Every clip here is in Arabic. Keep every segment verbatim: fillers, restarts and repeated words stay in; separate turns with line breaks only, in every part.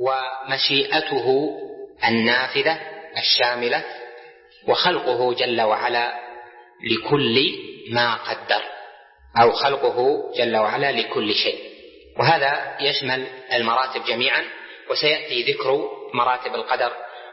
ومشيئته النافذة الشاملة، وخلقه جل وعلا لكل ما قدر، أو خلقه جل وعلا لكل شيء. وهذا يشمل المراتب جميعا، وسيأتي ذكر مراتب القدر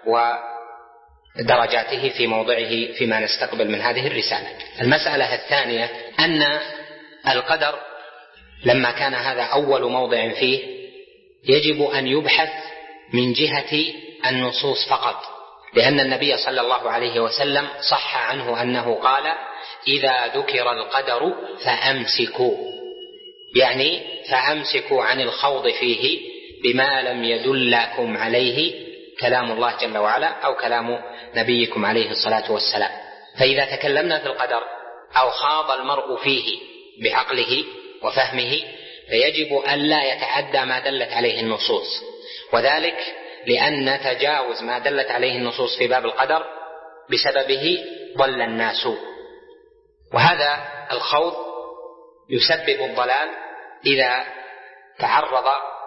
ودرجاته في موضعه فيما نستقبل من هذه الرسالة. المسألة الثانية أن القدر لما كان هذا أول موضع فيه يجب أن يبحث من جهة النصوص فقط، لأن النبي صلى الله عليه وسلم صح عنه أنه قال: إذا ذكر القدر فأمسكوا، يعني فأمسكوا عن الخوض فيه بما لم يدلكم عليه كلام الله جل وعلا أو كلام نبيكم عليه الصلاة والسلام. فإذا تكلمنا في القدر أو خاض المرء فيه بعقله وفهمه فيجب أن لا يتعدى ما دلت عليه النصوص، وذلك لأن تجاوز ما دلت عليه النصوص في باب القدر بسببه ضل الناس. وهذا الخوض يسبب الضلال إذا تعرض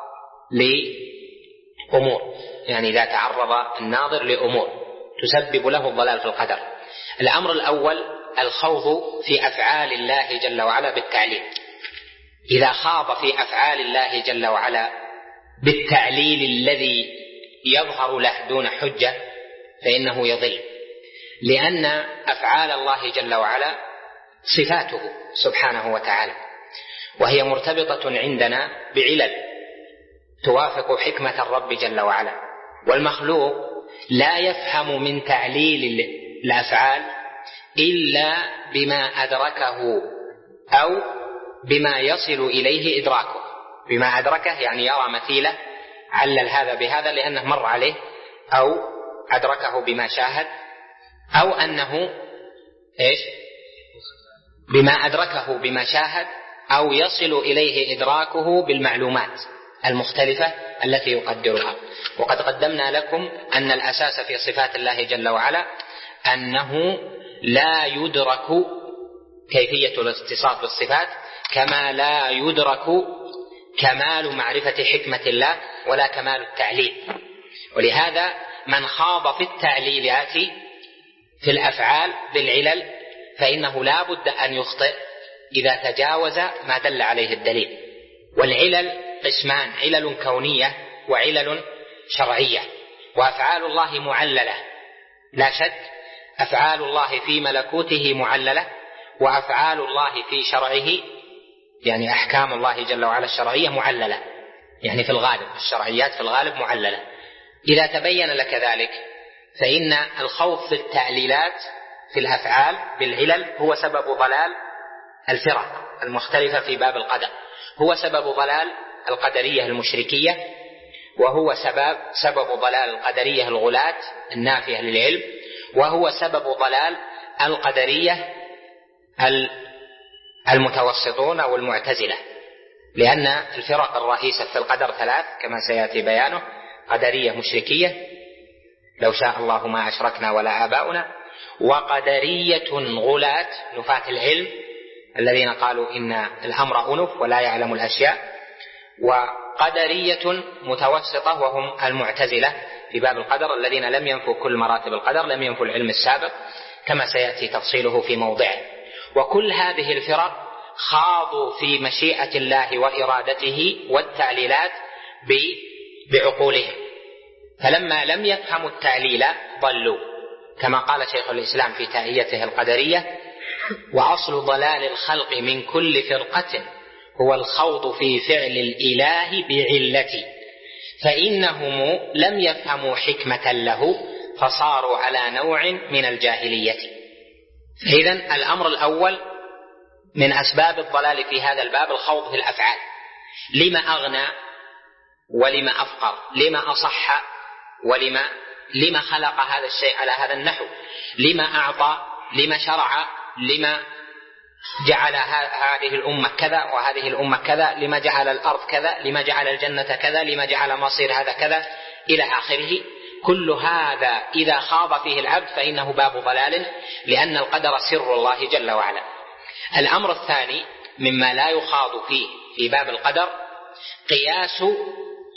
لأمور، يعني إذا تعرض الناظر لأمور تسبب له الضلال في القدر. الأمر الأول الخوض في أفعال الله جل وعلا بالتعليل. إذا خاض في أفعال الله جل وعلا بالتعليل الذي يظهر له دون حجة فإنه يضل، لأن أفعال الله جل وعلا صفاته سبحانه وتعالى، وهي مرتبطة عندنا بعلل توافق حكمة الرب جل وعلا، والمخلوق لا يفهم من تعليل الأفعال إلا بما أدركه أو بما يصل إليه إدراكه. بما أدركه يعني يرى مثيله علل هذا بهذا لأنه مر عليه، أو أدركه بما شاهد، أو أنه إيش بما أدركه بما شاهد أو يصل إليه إدراكه بالمعلومات المختلفة التي يقدرها. وقد قدمنا لكم أن الأساس في صفات الله جل وعلا أنه لا يدرك كيفية الاتصاف بالصفات، كما لا يدرك كمال معرفة حكمة الله ولا كمال التعليل. ولهذا من خاض في التعليلات في الأفعال بالعلل فإنه لا بد أن يخطئ إذا تجاوز ما دل عليه الدليل. والعلل قسمان: علل كونية وعلل شرعية. وأفعال الله معللة لا شك، أفعال الله في ملكوته معللة، وأفعال الله في شرعه يعني أحكام الله جل وعلا الشرعية معللة، يعني في الغالب الشرعيات في الغالب معللة. إذا تبين لك ذلك فإن الخوض في التعليلات في الأفعال بالعلل هو سبب ضلال الفرق المختلفة في باب القدر، هو سبب ضلال القدرية المشركية، وهو سبب سبب ضلال القدرية الغلاة النافية للعلم، وهو سبب ضلال القدرية المتوسطون أو المعتزلة، لأن الفرق الرئيسة في القدر ثلاث كما سيأتي بيانه: قدرية مشركية لو شاء الله ما أشركنا ولا آباؤنا، وقدرية غلاة نفاة العلم الذين قالوا إن الأمر أنف ولا يعلم الأشياء، وقدرية متوسطة وهم المعتزلة في باب القدر الذين لم ينفوا كل مراتب القدر، لم ينفوا العلم السابق كما سيأتي تفصيله في موضعه. وكل هذه الفرق خاضوا في مشيئة الله وإرادته والتعليلات بعقولهم، فلما لم يفهموا التعليل ضلوا، كما قال شيخ الإسلام في تائيته القدرية: وأصل ضلال الخلق من كل فرقة هو الخوض في فعل الإله بعلة، فإنهم لم يفهموا حكمة له فصاروا على نوع من الجاهلية. إذن الأمر الأول من أسباب الضلال في هذا الباب الخوض في الأفعال. لما أغنى ولما أفقر، لما أصح ولما لما خلق هذا الشيء على هذا النحو، لما أعطى، لما شرع، لما جعل هذه الأمة كذا وهذه الأمة كذا، لما جعل الأرض كذا، لما جعل الجنة كذا، لما جعل مصير هذا كذا إلى آخره. كل هذا إذا خاض فيه العبد فإنه باب ضلال، لأن القدر سر الله جل وعلا. الأمر الثاني مما لا يخاض فيه في باب القدر قياس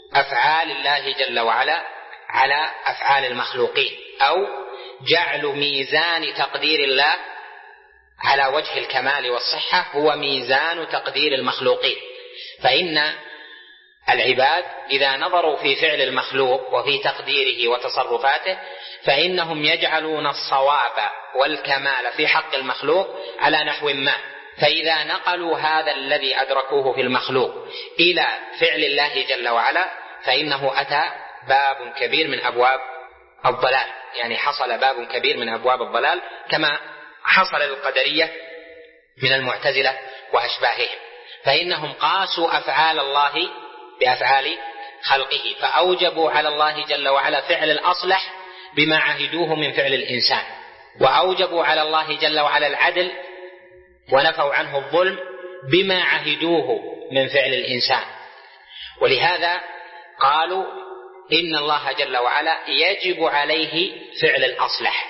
أفعال الله جل وعلا على أفعال المخلوقين، أو جعل ميزان تقدير الله على وجه الكمال والصحة هو ميزان تقدير المخلوقين. فإن العباد إذا نظروا في فعل المخلوق وفي تقديره وتصرفاته فإنهم يجعلون الصواب والكمال في حق المخلوق على نحو ما، فإذا نقلوا هذا الذي أدركوه في المخلوق إلى فعل الله جل وعلا فإنه أتى باب كبير من أبواب الضلال، يعني حصل باب كبير من أبواب الضلال كما حصل للقدرية من المعتزلة وأشباههم، فإنهم قاسوا أفعال الله بأفعال خلقه، فأوجبوا على الله جل وعلا فعل الأصلح بما عهدوه من فعل الإنسان، وأوجبوا على الله جل وعلا العدل ونفوا عنه الظلم بما عهدوه من فعل الإنسان. ولهذا قالوا إن الله جل وعلا يجب عليه فعل الأصلح،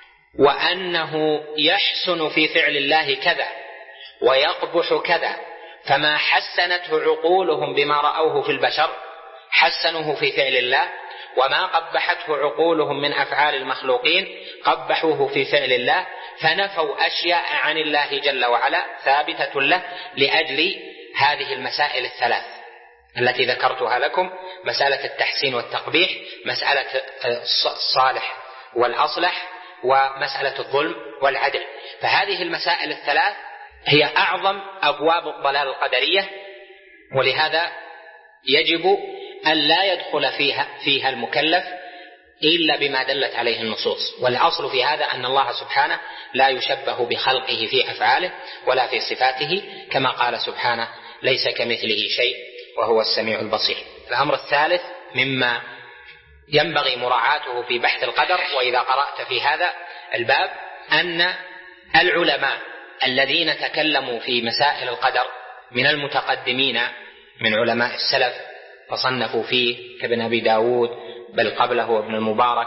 وأنه يحسن في فعل الله كذا ويقبح كذا، فما حسنته عقولهم بما رأوه في البشر حسنوه في فعل الله، وما قبحته عقولهم من أفعال المخلوقين قبحوه في فعل الله، فنفوا أشياء عن الله جل وعلا ثابتة له لأجل هذه المسائل الثلاث التي ذكرتها لكم: مسألة التحسين والتقبيح، مسألة الصالح والأصلح، ومسألة الظلم والعدل. فهذه المسائل الثلاث هي أعظم أبواب الضلال القدرية، ولهذا يجب أن لا يدخل فيها, فيها المكلف إلا بما دلت عليه النصوص. والأصل في هذا أن الله سبحانه لا يشبه بخلقه في أفعاله ولا في صفاته، كما قال سبحانه: ليس كمثله شيء وهو السميع البصير. الأمر الثالث مما ينبغي مراعاته في بحث القدر وإذا قرأت في هذا الباب أن العلماء الذين تكلموا في مسائل القدر من المتقدمين من علماء السلف فصنفوا فيه كابن أبي داود بل قبله ابن المبارك،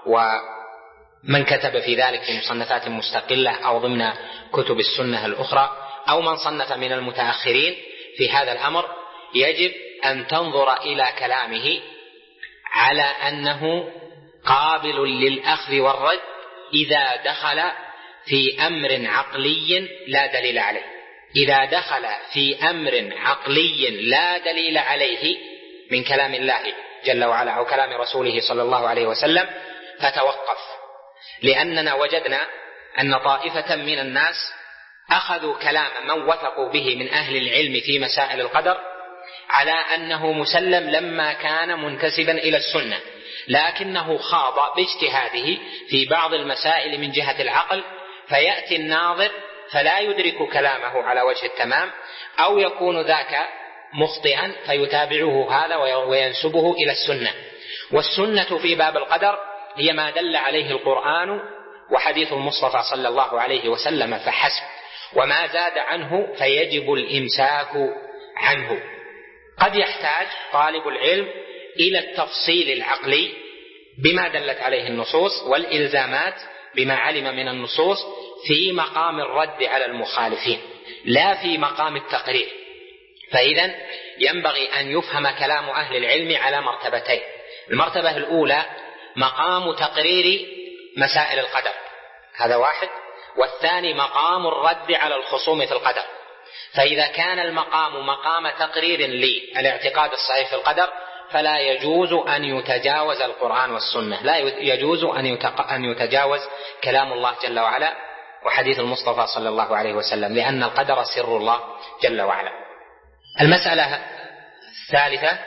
ومن كتب في ذلك في مصنفات مستقلة أو ضمن كتب السنة الأخرى، أو من صنف من المتأخرين في هذا الأمر، يجب أن تنظر إلى كلامه على أنه قابل للأخذ والرد إذا دخل في أمر عقلي لا دليل عليه. إذا دخل في أمر عقلي لا دليل عليه من كلام الله جل وعلا أو كلام رسوله صلى الله عليه وسلم فتوقف، لأننا وجدنا أن طائفة من الناس أخذوا كلام من وثقوا به من أهل العلم في مسائل القدر على أنه مسلم لما كان منتسبا إلى السنة، لكنه خاض باجتهاده في بعض المسائل من جهة العقل، فيأتي الناظر فلا يدرك كلامه على وجه التمام، أو يكون ذاك مخطئا فيتابعه هذا وينسبه إلى السنة. والسنة في باب القدر هي ما دل عليه القرآن وحديث المصطفى صلى الله عليه وسلم فحسب، وما زاد عنه فيجب الإمساك عنه. قد يحتاج طالب العلم إلى التفصيل العقلي بما دلت عليه النصوص والإلزامات بما علم من النصوص في مقام الرد على المخالفين، لا في مقام التقرير. فإذا ينبغي أن يفهم كلام أهل العلم على مرتبتين: المرتبة الأولى مقام تقرير مسائل القدر، هذا واحد، والثاني مقام الرد على الخصوم في القدر. فإذا كان المقام مقام تقرير للاعتقاد الصحيح في القدر فلا يجوز أن يتجاوز القرآن والسنة، لا يجوز أن يتجاوز كلام الله جل وعلا وحديث المصطفى صلى الله عليه وسلم، لأن القدر سر الله جل وعلا. المسألة الثالثة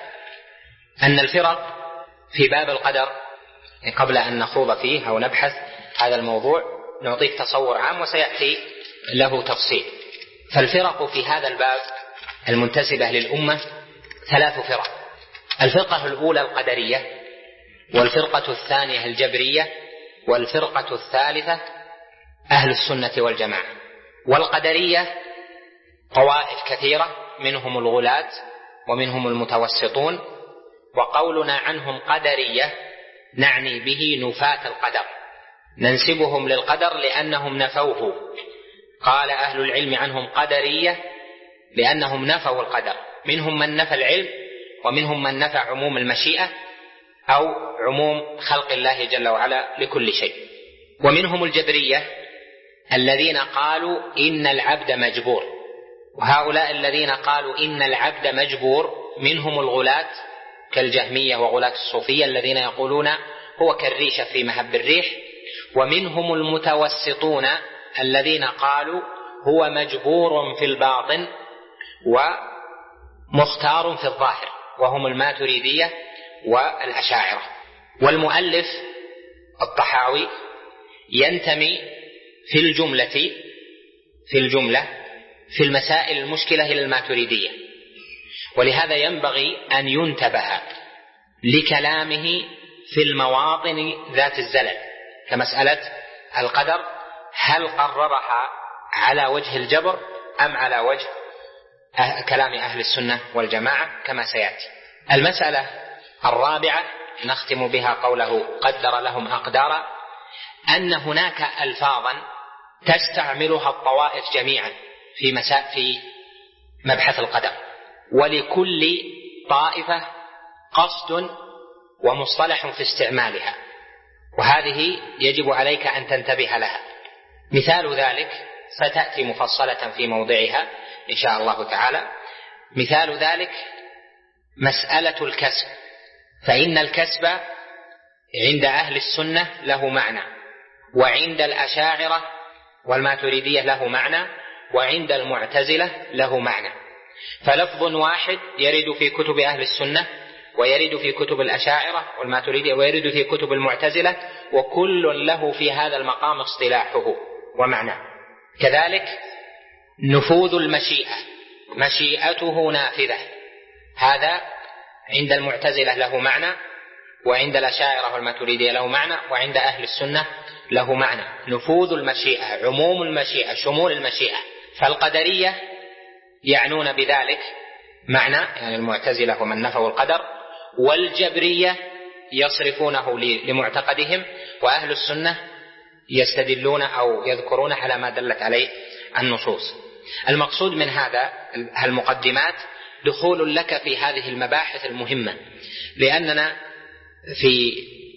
أن الفرق في باب القدر، قبل أن نخوض فيه أو نبحث هذا الموضوع نعطيك تصور عام وسيأتي له تفصيل. فالفرق في هذا الباب المنتسبة للأمة ثلاث فرق: الفرقة الأولى القدرية، والفرقة الثانية الجبرية، والفرقة الثالثة أهل السنة والجماعة. والقدرية طوائف كثيرة، منهم الغلاة ومنهم المتوسطون، وقولنا عنهم قدرية نعني به نفاة القدر، ننسبهم للقدر لأنهم نفوه. قال أهل العلم عنهم قدرية لأنهم نفوا القدر، منهم من نفى العلم ومنهم من نفى عموم المشيئة أو عموم خلق الله جل وعلا لكل شيء. ومنهم الجبرية الذين قالوا إن العبد مجبور، وهؤلاء الذين قالوا إن العبد مجبور منهم الغلاة كالجهمية وغلاة الصوفية الذين يقولون هو كالريشة في مهب الريح، ومنهم المتوسطون الذين قالوا هو مجبور في الباطن ومختار في الظاهر، وهم الماتريدية والأشاعرة. والمؤلف الطحاوي ينتمي في الجملة في الجملة في المسائل المشكلة إلى الماتريدية، ولهذا ينبغي أن ينتبه لكلامه في المواطن ذات الزلل كمسألة القدر، هل قررها على وجه الجبر أم على وجه كلام أهل السنة والجماعة كما سيأتي. المسألة الرابعة نختم بها قوله قدر لهم أقدارا، أن هناك ألفاظا تستعملها الطوائف جميعا في مساء في مبحث القدر، ولكل طائفة قصد ومصطلح في استعمالها، وهذه يجب عليك أن تنتبه لها. مثال ذلك ستأتي مفصلة في موضعها إن شاء الله تعالى. مثال ذلك مسألة الكسب، فإن الكسب عند أهل السنة له معنى، وعند الأشاعرة والماتريدية له معنى، وعند المعتزلة له معنى. فلفظ واحد يرد في كتب أهل السنة ويرد في كتب الأشاعرة والماتريدية ويرد في كتب المعتزلة، وكل له في هذا المقام اصطلاحه ومعناه. كذلك نفوذ المشيئة، مشيئته نافذة، هذا عند المعتزلة له معنى، وعند الأشاعرة والماتريدية له معنى، وعند أهل السنة له معنى. نفوذ المشيئة، عموم المشيئة، شمول المشيئة. فالقدرية يعنون بذلك معنى، يعني المعتزلة ومن نفوا القدر، والجبرية يصرفونه لمعتقدهم، وأهل السنة يستدلون أو يذكرون على ما دلت عليه النصوص. المقصود من هذا المقدمات دخول لك في هذه المباحث المهمة، لأننا في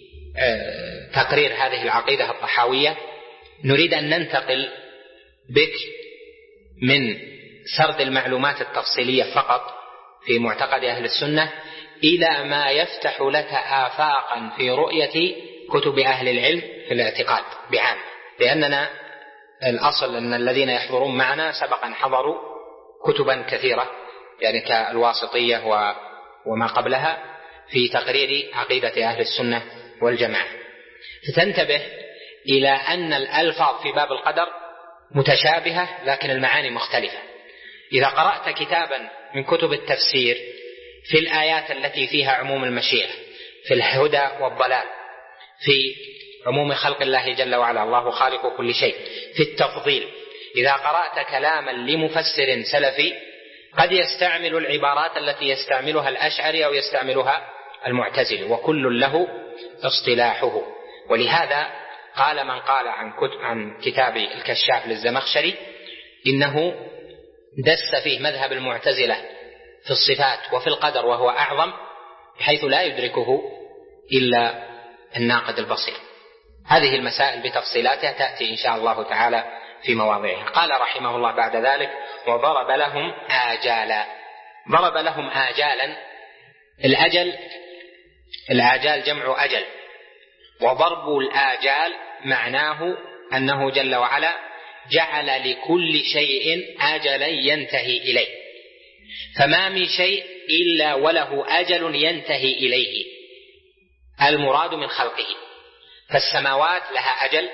تقرير هذه العقيدة الطحاوية نريد أن ننتقل بك من سرد المعلومات التفصيلية فقط في معتقد أهل السنة إلى ما يفتح لك آفاقا في رؤية كتب أهل العلم في الاعتقاد بعام، لأننا الأصل أن الذين يحضرون معنا سبقا حضروا كتبا كثيرة يعني كالواسطية وما قبلها في تقرير عقيدة أهل السنة والجماعة. فتنتبه إلى أن الألفاظ في باب القدر متشابهة لكن المعاني مختلفة. إذا قرأت كتابا من كتب التفسير في الآيات التي فيها عموم المشيئة، في الهدى والضلال، في عموم خلق الله جل وعلا، الله خالق كل شيء، في التفضيل، إذا قرأت كلاما لمفسر سلفي قد يستعمل العبارات التي يستعملها الأشعري أو يستعملها المعتزلي، وكل له اصطلاحه. ولهذا قال من قال عن, كتب عن كتاب الكشاف للزمخشري إنه دس فيه مذهب المعتزلة في الصفات وفي القدر وهو أعظم، بحيث لا يدركه إلا الناقد البصير. هذه المسائل بتفصيلاتها تأتي إن شاء الله تعالى في مواضعها. قال رحمه الله بعد ذلك: وضرب لهم آجالا. ضرب لهم آجالا، الأجل الآجال جمع أجل، وضرب الآجال معناه أنه جل وعلا جعل لكل شيء أجلا ينتهي إليه، فما من شيء إلا وله أجل ينتهي إليه، المراد من خلقه. فالسماوات لها أجل،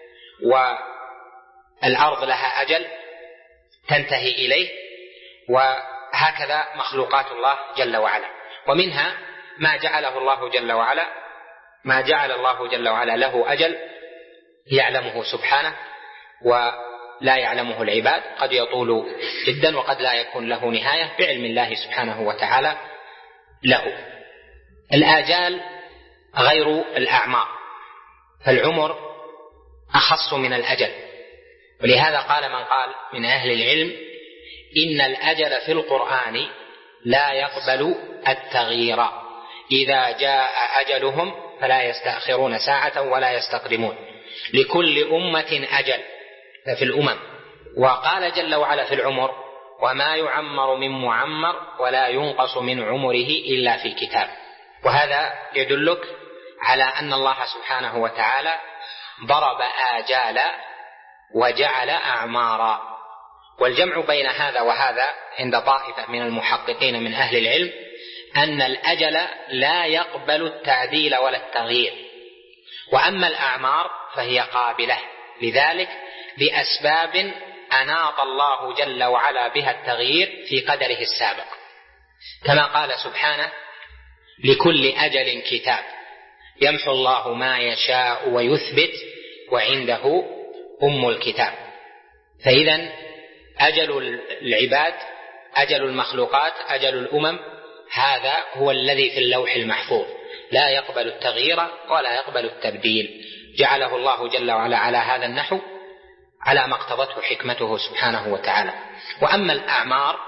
والأرض لها أجل تنتهي إليه، وهكذا مخلوقات الله جل وعلا. ومنها ما جعله الله جل وعلا ما جعل الله جل وعلا له أجل يعلمه سبحانه ولا يعلمه العباد، قد يطول جدا وقد لا يكون له نهاية بعلم الله سبحانه وتعالى له. الآجال غير الأعمار، فالعمر أخص من الأجل، ولهذا قال من قال من أهل العلم إن الأجل في القرآن لا يقبل التغيير. إذا جاء أجلهم فلا يستأخرون ساعة ولا يستقدمون. لكل أمة أجل في الأمم. وقال جل وعلا في العمر: وما يعمر من معمر ولا ينقص من عمره إلا في كتاب. وهذا يدلك على أن الله سبحانه وتعالى ضرب آجال وجعل أعمارا. والجمع بين هذا وهذا عند طائفة من المحققين من أهل العلم أن الأجل لا يقبل التعديل ولا التغيير، وأما الأعمار فهي قابلة لذلك بأسباب أناط الله جل وعلا بها التغيير في قدره السابق، كما قال سبحانه: لكل أجل كتاب يمحو الله ما يشاء ويثبت وعنده أم الكتاب. فإذن أجل العباد، أجل المخلوقات، أجل الأمم، هذا هو الذي في اللوح المحفوظ، لا يقبل التغيير ولا يقبل التبديل. جعله الله جل وعلا على هذا النحو على ما اقتضته حكمته سبحانه وتعالى. وأما الأعمار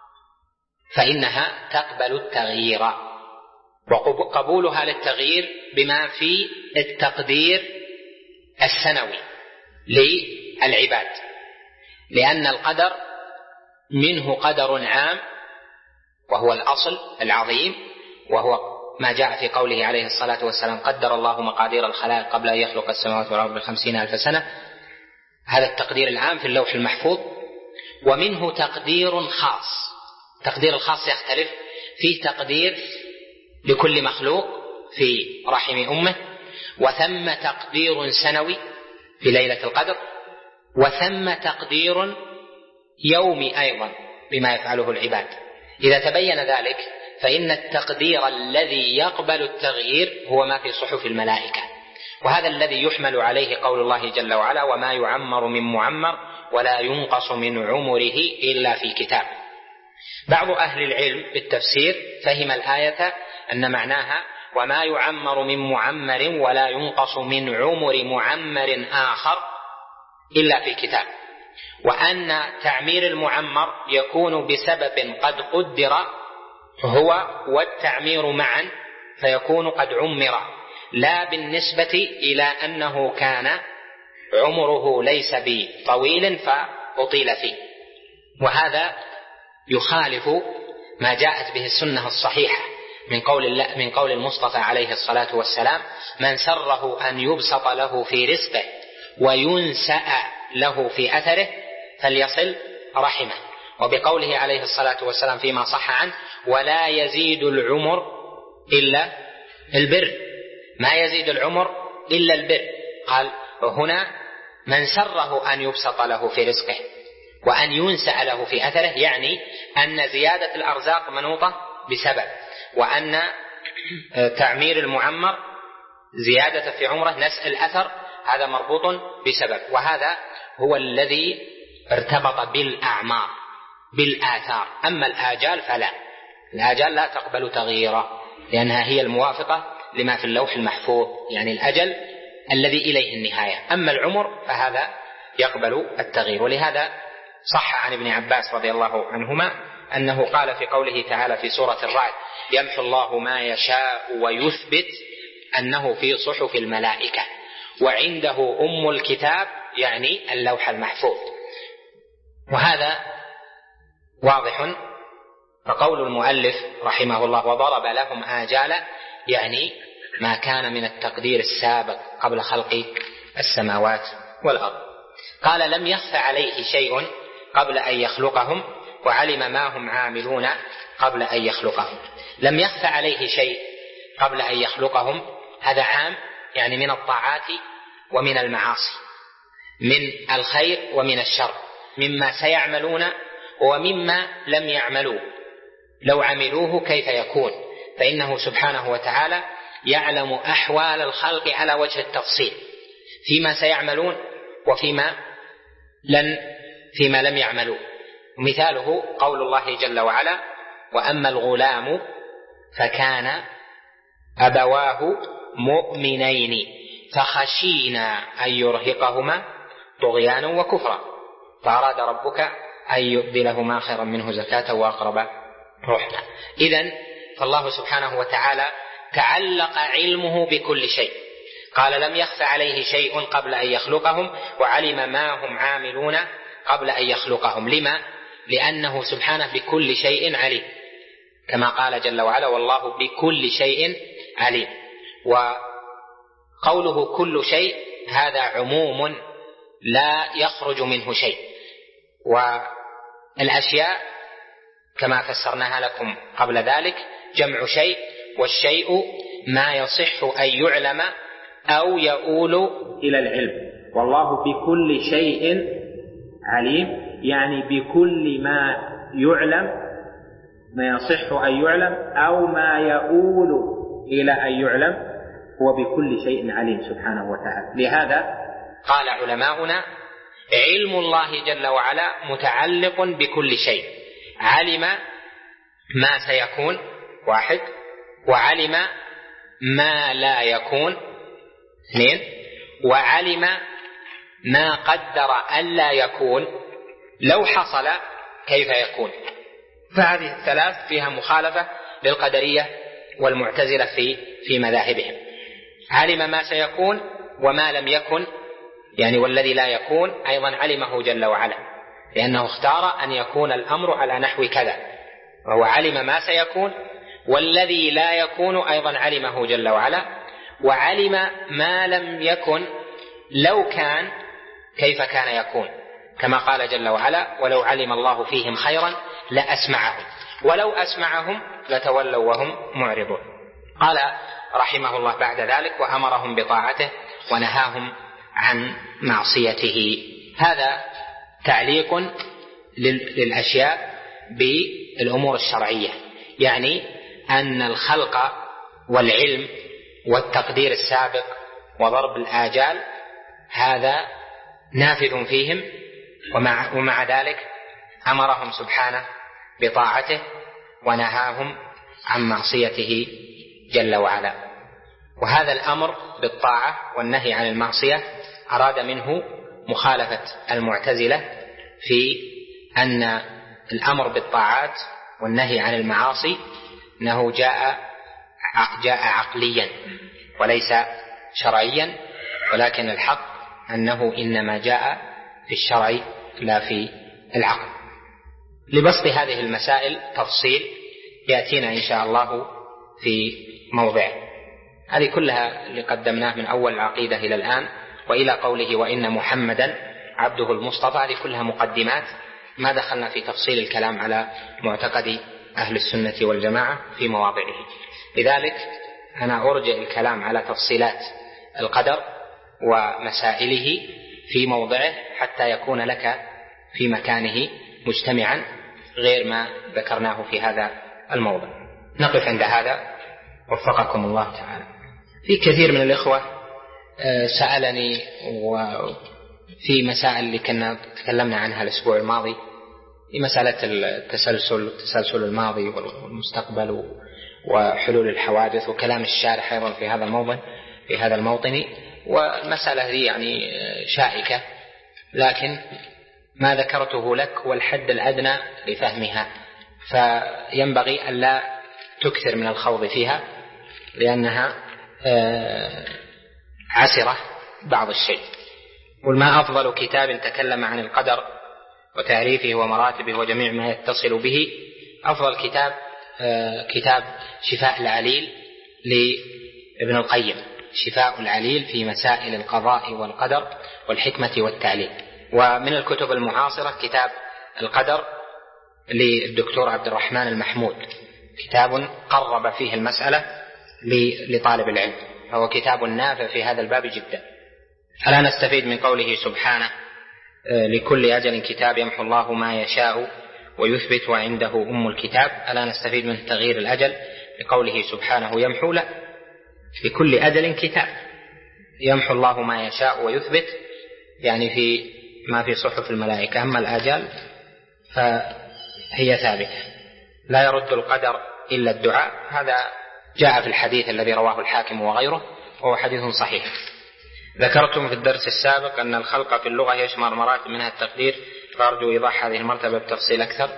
فإنها تقبل التغيير، وقبولها للتغيير بما في التقدير السنوي للعباد، لأن القدر منه قدر عام وهو الأصل العظيم، وهو ما جاء في قوله عليه الصلاة والسلام: قدر الله مقادير الخلائق قبل أن يخلق السماوات والأرض بخمسين ألف سنة. هذا التقدير العام في اللوح المحفوظ. ومنه تقدير خاص. تقدير الخاص يختلف، في تقدير لكل مخلوق في رحم أمه، وثم تقدير سنوي في ليلة القدر، وثم تقدير يومي أيضا بما يفعله العباد. إذا تبين ذلك فإن التقدير الذي يقبل التغيير هو ما في صحف الملائكة، وهذا الذي يحمل عليه قول الله جل وعلا: وما يعمر من معمر ولا ينقص من عمره إلا في كتاب. بعض أهل العلم بالتفسير فهم الآية أن معناها: وما يعمر من معمر ولا ينقص من عمر معمر آخر إلا في كتاب، وأن تعمير المعمر يكون بسبب قد قدر هو والتعمير معا فيكون قد عمر، لا بالنسبة إلى أنه كان عمره ليس بطويل فأطيل فيه. وهذا يخالف ما جاءت به السنة الصحيحة من قول الله من قول المصطفى عليه الصلاة والسلام: من سره أن يبسط له في رزقه وينسأ له في أثره فليصل رحمه. وبقوله عليه الصلاة والسلام فيما صح عنه: ولا يزيد العمر إلا البر، ما يزيد العمر إلا البر. قال هنا: من سره أن يبسط له في رزقه وأن ينسأ له في أثره، يعني أن زيادة الأرزاق منوطة بسبب، وأن تعمير المعمر زيادة في عمره نسأ الأثر هذا مربوط بسبب. وهذا هو الذي ارتبط بالأعمار بالآثار. أما الآجال فلا، الآجال لا تقبل تغييرا لأنها هي الموافقة لما في اللوح المحفوظ، يعني الأجل الذي إليه النهاية. أما العمر فهذا يقبل التغيير. ولهذا صح عن ابن عباس رضي الله عنهما أنه قال في قوله تعالى في سورة الرعد: يمحو الله ما يشاء ويثبت، أنه في صحف الملائكة وعنده أم الكتاب، يعني اللوح المحفوظ. وهذا واضح. فقول المؤلف رحمه الله: وضرب لهم آجالا، يعني ما كان من التقدير السابق قبل خلق السماوات والأرض. قال: لم يخف عليه شيء قبل أن يخلقهم وعلم ما هم عاملون قبل أن يخلقهم. لم يخف عليه شيء قبل أن يخلقهم، هذا عام، يعني من الطاعات ومن المعاصي، من الخير ومن الشر، مما سيعملون ومما لم يعملوه، لو عملوه كيف يكون، فإنه سبحانه وتعالى يعلم أحوال الخلق على وجه التفصيل فيما سيعملون وفيما لن فيما لم يعملوا. مثاله قول الله جل وعلا: وأما الغلام فكان أبواه مؤمنين فخشينا أن يرهقهما طغيانا وكفرا فأراد ربك أن يبدلهما خيرا منه زكاة وأقرب روحنا. إذن فالله سبحانه وتعالى تعلق علمه بكل شيء، قال لم يخف عليه شيء قبل أن يخلقهم وعلم ما هم عاملون قبل أن يخلقهم. لما؟ لأنه سبحانه بكل شيء عليم، كما قال جل وعلا والله بكل شيء عليم. وقوله كل شيء هذا عموم لا يخرج منه شيء، والأشياء كما فسرناها لكم قبل ذلك جمع شيء، والشيء ما يصح أن يعلم أو يؤول إلى العلم. والله بكل شيء عليم يعني بكل ما يعلم، ما يصح أن يعلم أو ما يؤول إلى أن يعلم، هو بكل شيء عليم سبحانه وتعالى. لهذا قال علماؤنا علم الله جل وعلا متعلق بكل شيء، علم ما سيكون واحد، وعلم ما لا يكون اثنين، وعلم ما قدر ألا يكون لو حصل كيف يكون. فهذه الثلاث فيها مخالفة للقدرية والمعتزلة في في مذاهبهم. علم ما سيكون وما لم يكن، يعني والذي لا يكون أيضا علمه جل وعلا، لأنه اختار أن يكون الأمر على نحو كذا، وهو علم ما سيكون، والذي لا يكون أيضا علمه جل وعلا، وعلم ما لم يكن لو كان كيف كان يكون، كما قال جل وعلا ولو علم الله فيهم خيرا لأسمعهم ولو أسمعهم لتولوا وهم معرضون. قال رحمه الله بعد ذلك وأمرهم بطاعته ونهاهم عن معصيته. هذا تعليق للأشياء بالأمور الشرعية، يعني أن الخلق والعلم والتقدير السابق وضرب الآجال هذا نافذ فيهم، ومع, ومع ذلك أمرهم سبحانه بطاعته ونهاهم عن معصيته جل وعلا. وهذا الأمر بالطاعة والنهي عن المعصية أراد منه مخالفة المعتزلة في أن الأمر بالطاعات والنهي عن المعاصي أنه جاء جاء عقليا وليس شرعيا، ولكن الحق أنه إنما جاء في الشرع لا في العقل. لبسط هذه المسائل تفصيل يأتينا إن شاء الله في موضعه. هذه كلها اللي قدمناه من أول العقيدة إلى الآن وإلى قوله وإن محمدا عبده المصطفى، هذه كلها مقدمات، ما دخلنا في تفصيل الكلام على معتقد أهل السنة والجماعة في مواضعه. لذلك أنا أرجع الكلام على تفصيلات القدر ومسائله في موضعه حتى يكون لك في مكانه مجتمعا غير ما ذكرناه في هذا الموضع. نقف عند هذا وفقكم الله تعالى. في كثير من الإخوة سألني وفي مسائل اللي كنا تكلمنا عنها الأسبوع الماضي، في مسألة التسلسل التسلسل الماضي والمستقبل وحلول الحوادث وكلام الشارح أيضا في هذا الموضع في هذا الموطن، والمسألة هذه يعني شائكة، لكن ما ذكرته لك هو الحد الأدنى لفهمها، فينبغي ألا تكثر من الخوض فيها لأنها عسرة بعض الشيء. والما أفضل كتاب تكلم عن القدر وتعريفه ومراتبه وجميع ما يتصل به، أفضل كتاب كتاب شفاء العليل لابن القيم، شفاء العليل في مسائل القضاء والقدر والحكمة والتعليل. ومن الكتب المعاصرة كتاب القدر للدكتور عبد الرحمن المحمود، كتاب قرب فيه المسألة لطالب العلم، فهو كتاب نافع في هذا الباب جدا. ألا نستفيد من قوله سبحانه لكل أجل كتاب يمحو الله ما يشاء ويثبت وعنده أم الكتاب، ألا نستفيد من تغيير الأجل لقوله سبحانه يمحو، لا، لكل أجل كتاب يمحو الله ما يشاء ويثبت، يعني في ما في صحف الملائكة. أما الآجال فهي ثابتة، لا يرد القدر إلا الدعاء. هذا جاء في الحديث الذي رواه الحاكم وغيره وهو حديث صحيح. ذكرتم في الدرس السابق أن الخلق في اللغة يشمل مراتب منها التقدير، فأرجو إيضاح هذه المرتبة بتفصيل أكثر.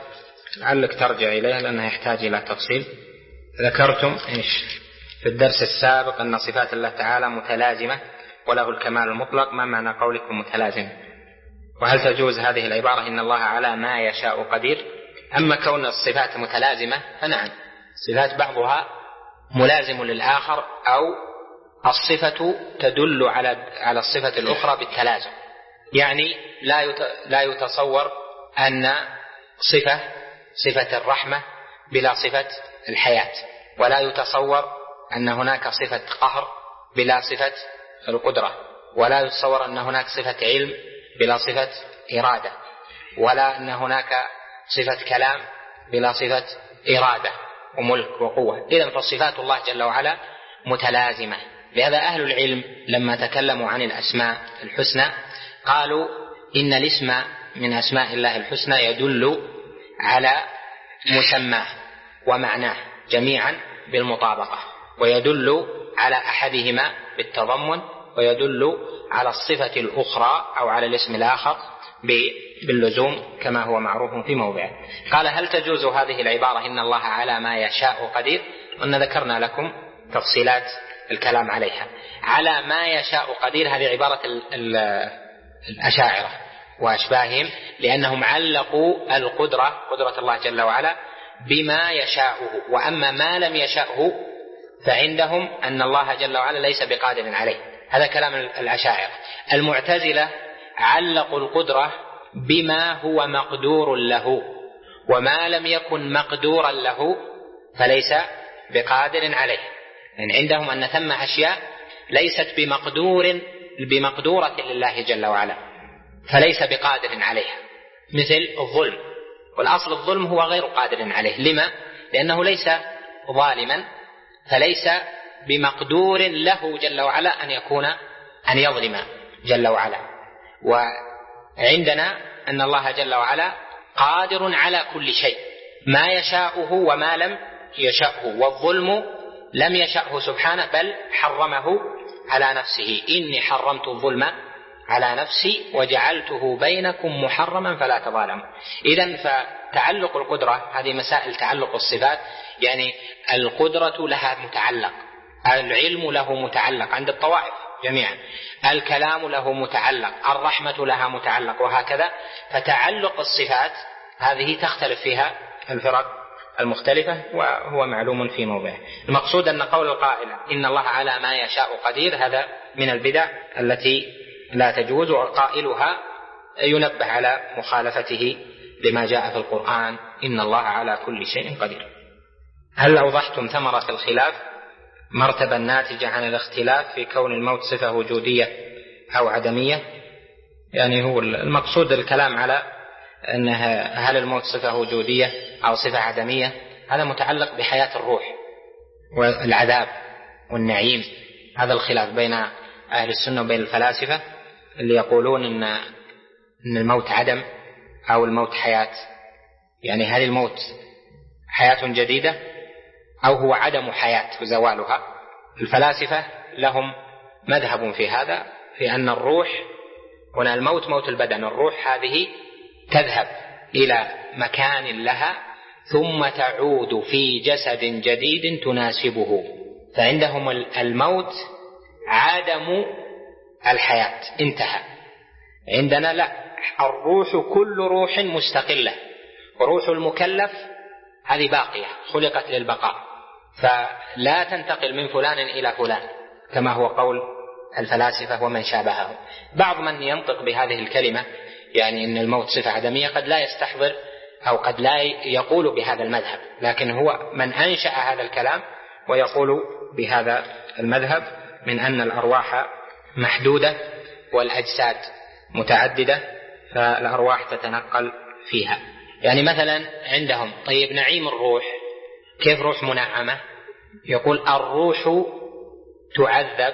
لعلك ترجع إليها لأنها يحتاج إلى تفصيل. ذكرتم إيش في الدرس السابق أن صفات الله تعالى متلازمة وله الكمال المطلق. ما معنى قولكم متلازمة؟ وهل تجوز هذه العبارة إن الله على ما يشاء قدير؟ أما كون الصفات متلازمة فنعم، صفات بعضها ملازم للآخر أو الصفة تدل على على الصفة الأخرى بالتلازم. يعني لا لا يتصور أن صفة صفة الرحمة بلا صفة الحياة، ولا يتصور أن هناك صفة قهر بلا صفة القدرة، ولا يتصور أن هناك صفة علم بلا صفة إرادة، ولا أن هناك صفة كلام بلا صفة إرادة وملك وقوة. إذن فصفات الله جل وعلا متلازمة. لهذا أهل العلم لما تكلموا عن الأسماء الحسنى قالوا إن الاسم من أسماء الله الحسنى يدل على مسماه ومعناه جميعا بالمطابقة، ويدل على أحدهما بالتضمن، ويدل على الصفة الأخرى أو على الاسم الآخر باللزوم كما هو معروف في موضعه. قال هل تجوز هذه العبارة إن الله على ما يشاء قدير؟ وأن ذكرنا لكم تفصيلات الكلام عليها. على ما يشاء قدير هذه عبارة الأشاعرة وأشباههم، لأنهم علقوا القدرة قدرة الله جل وعلا بما يشاءه، وأما ما لم يشاءه فعندهم أن الله جل وعلا ليس بقادر عليه. هذا كلام الأشاعرة. المعتزلة علقوا القدرة بما هو مقدور له، وما لم يكن مقدورا له فليس بقادر عليه. يعني عندهم أن ثم أشياء ليست بمقدور بمقدورة لله جل وعلا فليس بقادر عليها، مثل الظلم. والأصل الظلم هو غير قادر عليه. لما؟ لأنه ليس ظالما، فليس بمقدور له جل وعلا أن يكون أن يظلم جل وعلا. وعندنا أن الله جل وعلا قادر على كل شيء، ما يشاءه وما لم يشاءه. والظلم لم يشاءه سبحانه بل حرمه على نفسه. إني حرمت الظلم على نفسي وجعلته بينكم محرما فلا تظالموا. إذن فتعلق القدرة هذه مسائل تعلق الصفات، يعني القدرة لها متعلق، العلم له متعلق عند الطوائف جميعا، الكلام له متعلق، الرحمة لها متعلق، وهكذا. فتعلق الصفات هذه تختلف فيها الفرق المختلفة، وهو معلوم في موضعه. المقصود أن قول القائل إن الله على ما يشاء قدير هذا من البدع التي لا تجوز، وقائلها ينبه على مخالفته لما جاء في القرآن إن الله على كل شيء قدير. هل أوضحتم ثمرة الخلاف مرتبة ناتجة عن الاختلاف في كون الموت صفة وجودية أو عدمية؟ يعني هو المقصود الكلام على أنها هل الموت صفة وجودية أو صفة عدمية، هذا متعلق بحياة الروح والعذاب والنعيم. هذا الخلاف بين أهل السنة وبين الفلاسفة اللي يقولون إن إن الموت عدم أو الموت حياة. يعني هل الموت حياة جديدة أو هو عدم حياة وزوالها؟ الفلاسفة لهم مذهب في هذا، في أن الروح هنا الموت موت البدن، الروح هذه تذهب إلى مكان لها ثم تعود في جسد جديد تناسبه. فعندهم الموت عدم الحياة انتهى. عندنا لا، الروح كل روح مستقلة، وروح المكلف هذه باقية خلقت للبقاء، فلا تنتقل من فلان إلى فلان كما هو قول الفلاسفة ومن شابههم. بعض من ينطق بهذه الكلمة يعني إن الموت صفة عدمية قد لا يستحضر أو قد لا يقول بهذا المذهب، لكن هو من أنشأ هذا الكلام ويقول بهذا المذهب من أن الأرواح محدودة والأجساد متعددة، فالأرواح تتنقل فيها. يعني مثلا عندهم طيب نعيم الروح كيف روح منعمة؟ يقول الروح تعذب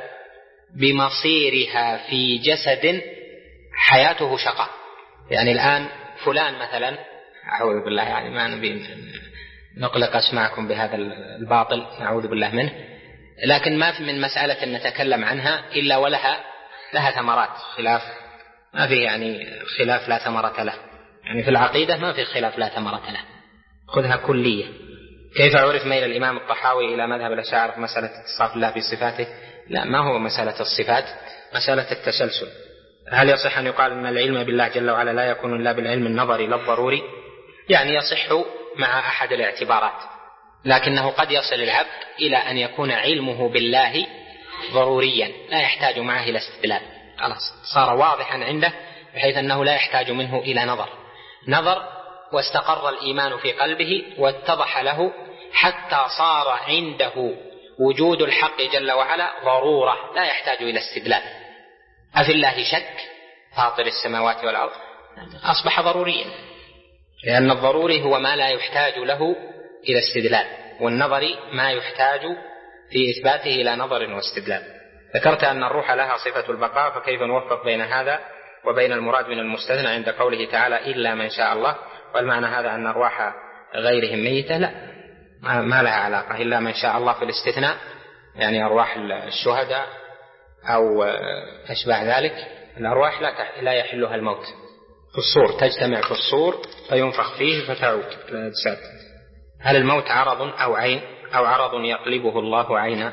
بمصيرها في جسد حياته شقاء. يعني الآن فلان مثلا، أعوذ بالله يعني ما نبي نقلق أسمعكم بهذا الباطل نعوذ بالله منه، لكن ما في من مسألة نتكلم عنها إلا ولها لها ثمرات. خلاف ما في يعني خلاف لا ثمرة له، يعني في العقيدة ما في خلاف لا ثمرة له، خذها كلية. كيف عرف ميل الإمام الطحاوي إلى مذهب الأشاعرة في مسألة اتصاف الله بصفاته؟ لا، ما هو مسألة الصفات، مسألة التسلسل. هل يصح أن يقال أن العلم بالله جل وعلا لا يكون إلا بالعلم النظري لا الضروري؟ يعني يصح مع أحد الاعتبارات، لكنه قد يصل العبد إلى أن يكون علمه بالله ضروريا لا يحتاج معه إلى استدلال، خلاص صار واضحا عنده بحيث أنه لا يحتاج منه إلى نظر نظر واستقر الإيمان في قلبه واتضح له حتى صار عنده وجود الحق جل وعلا ضرورة لا يحتاج إلى استدلال. أفي الله شك فاطر السماوات والأرض أصبح ضروريا، لأن الضروري هو ما لا يحتاج له إلى استدلال، والنظري ما يحتاج في إثباته إلى نظر واستدلال. ذكرت أن الروح لها صفة البقاء، فكيف نوفق بين هذا وبين المراد من المستثنى عند قوله تعالى إلا من شاء الله؟ والمعنى هذا أن أرواح غيرهم ميتة؟ لا، ما لها علاقة. إلا من شاء الله في الاستثناء يعني أرواح الشهداء أو أشباه ذلك، الأرواح لا يحلها الموت. في الصور تجتمع في الصور فينفخ فيه فتعود الأجساد. هل الموت عرض أو عين أو عرض يقلبه الله عينا؟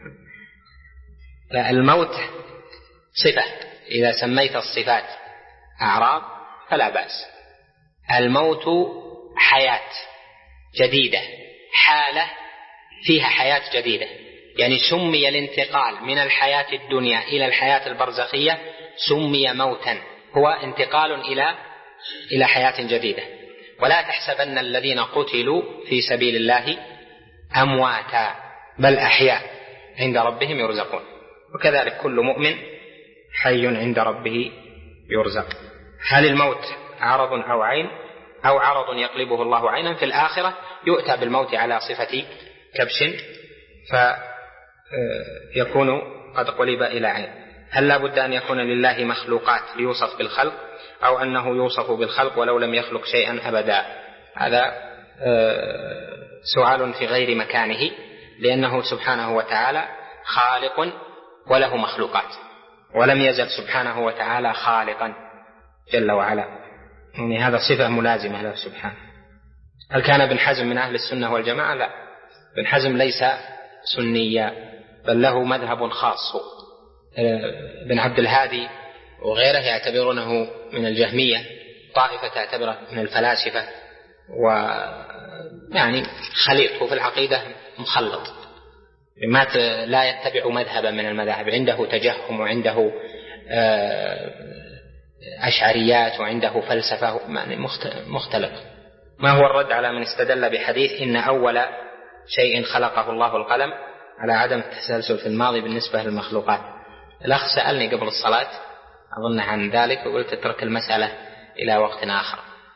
لا، الموت صفة، إذا سميت الصفات أعراض فلا بأس. الموت حياة جديدة، حالة فيها حياة جديدة، يعني سمي الانتقال من الحياة الدنيا إلى الحياة البرزخية سمي موتا، هو انتقال إلى إلى حياة جديدة. ولا تحسبن الذين قتلوا في سبيل الله أمواتا بل أحياء عند ربهم يرزقون. وكذلك كل مؤمن حي عند ربه يرزق. هل الموت عرض أو عين أو عرض يقلبه الله عينا؟ في الآخرة يؤتى بالموت على صفة كبش فيكون قد قلب إلى عين. هل لا بد أن يكون لله مخلوقات ليوصف بالخلق، أو أنه يوصف بالخلق ولو لم يخلق شيئا أبدا؟ هذا سؤال في غير مكانه، لأنه سبحانه وتعالى خالق وله مخلوقات، ولم يزل سبحانه وتعالى خالقا جل وعلا، يعني هذا صفة ملازمة له سبحانه. هل كان ابن حزم من أهل السنة والجماعة؟ لا، ابن حزم ليس سنيا بل له مذهب خاص. ابن عبد الهادي وغيره يعتبرونه من الجهمية، طائفة تعتبره من الفلاسفة، ويعني خليط في العقيدة مخلط، ما لا يتبع مذهبا من المذاهب، عنده تجهم وعنده أشعريات وعنده فلسفة مختلف. ما هو الرد على من استدل بحديث إن أول شيء خلقه الله القلم على عدم التسلسل في الماضي بالنسبة للمخلوقات؟ الأخ سألني قبل الصلاة أظن عن ذلك وقلت اترك المسألة إلى وقت آخر.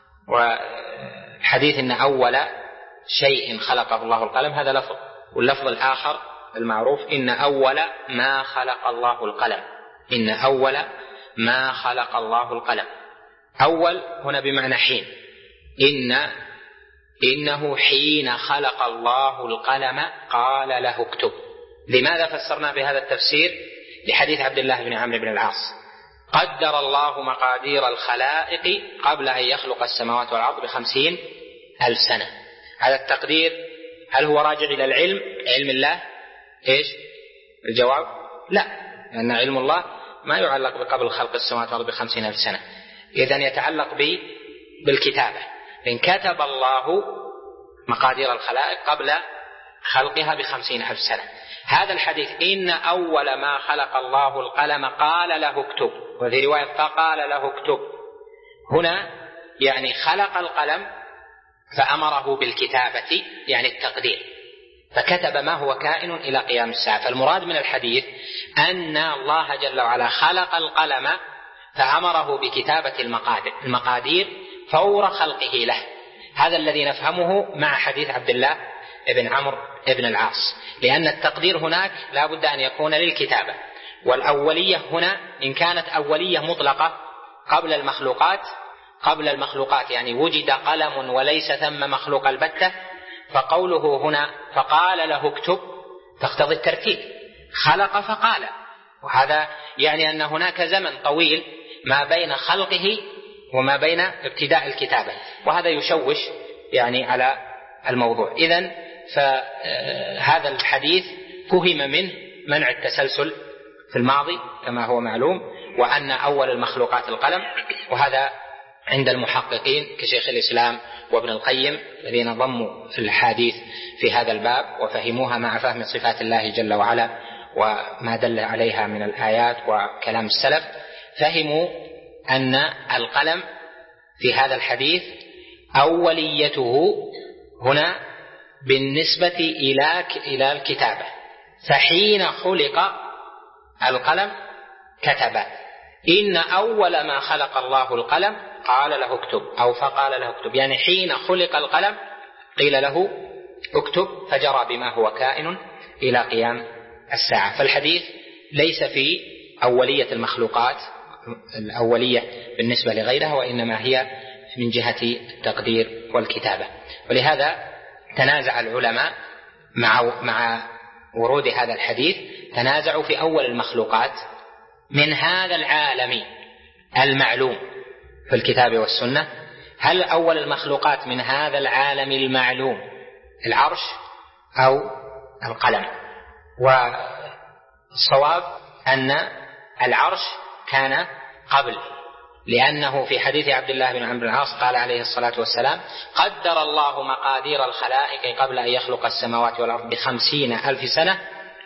وحديث إن أول شيء خلقه الله القلم هذا لفظ، واللفظ الآخر المعروف إن أول ما خلق الله القلم، إن أول ما خلق الله القلم. أول هنا بمعنى حين، إن إنه حين خلق الله القلم قال له اكتب. لماذا فسرنا بهذا التفسير؟ لحديث عبد الله بن عمرو بن العاص: قدر الله مقادير الخلائق قبل أن يخلق السماوات والأرض بخمسين ألف سنة. هذا التقدير هل هو راجع إلى العلم، علم الله؟ إيش الجواب؟ لا، لأن علم الله ما يعلق بقبل خلق السماوات والأرض بخمسين ألف سنة، إذن يتعلق به بالكتابة. إن كتب الله مقادير الخلائق قبل خلقها بخمسين ألف سنة. هذا الحديث إن أول ما خلق الله القلم قال له اكتب، وفي رواية فقال له اكتب، هنا يعني خلق القلم فأمره بالكتابة، يعني التقدير، فكتب ما هو كائن إلى قيام الساعة. فالمراد من الحديث أن الله جل وعلا خلق القلم فأمره بكتابة المقادير فور خلقه له. هذا الذي نفهمه مع حديث عبد الله بن عمرو بن العاص، لأن التقدير هناك لا بد أن يكون للكتابة، والأولية هنا إن كانت أولية مطلقة قبل المخلوقات قبل المخلوقات يعني وجد قلم وليس ثم مخلوق البتة، فقوله هنا فقال له اكتب تقتضي الترتيب، خلق فقال، وهذا يعني أن هناك زمن طويل ما بين خلقه وما بين ابتداء الكتابة، وهذا يشوش يعني على الموضوع. إذن فهذا الحديث فهم منه منع التسلسل في الماضي كما هو معلوم، وأن أول المخلوقات القلم، وهذا عند المحققين كشيخ الإسلام وابن القيم الذين ضموا الحديث في هذا الباب وفهموها مع فهم صفات الله جل وعلا وما دل عليها من الآيات وكلام السلف، فهموا أن القلم في هذا الحديث أوليته هنا بالنسبة إلى الكتابة، فحين خلق القلم كتب. إن أول ما خلق الله القلم قال له اكتب، أو فقال له اكتب، يعني حين خلق القلم قيل له اكتب، فجرى بما هو كائن إلى قيام الساعة. فالحديث ليس في أولية المخلوقات، الأولية بالنسبة لغيرها، وإنما هي من جهة التقدير والكتابة. ولهذا تنازع العلماء مع مع ورود هذا الحديث، تنازعوا في أول المخلوقات من هذا العالم المعلوم في الكتاب والسنة، هل أول المخلوقات من هذا العالم المعلوم العرش أو القلم؟ والصواب أن العرش كان قبل، لأنه في حديث عبد الله بن عمرو بن العاص قال عليه الصلاة والسلام: قدر الله مقادير الخلائق قبل أن يخلق السماوات والأرض بخمسين ألف سنة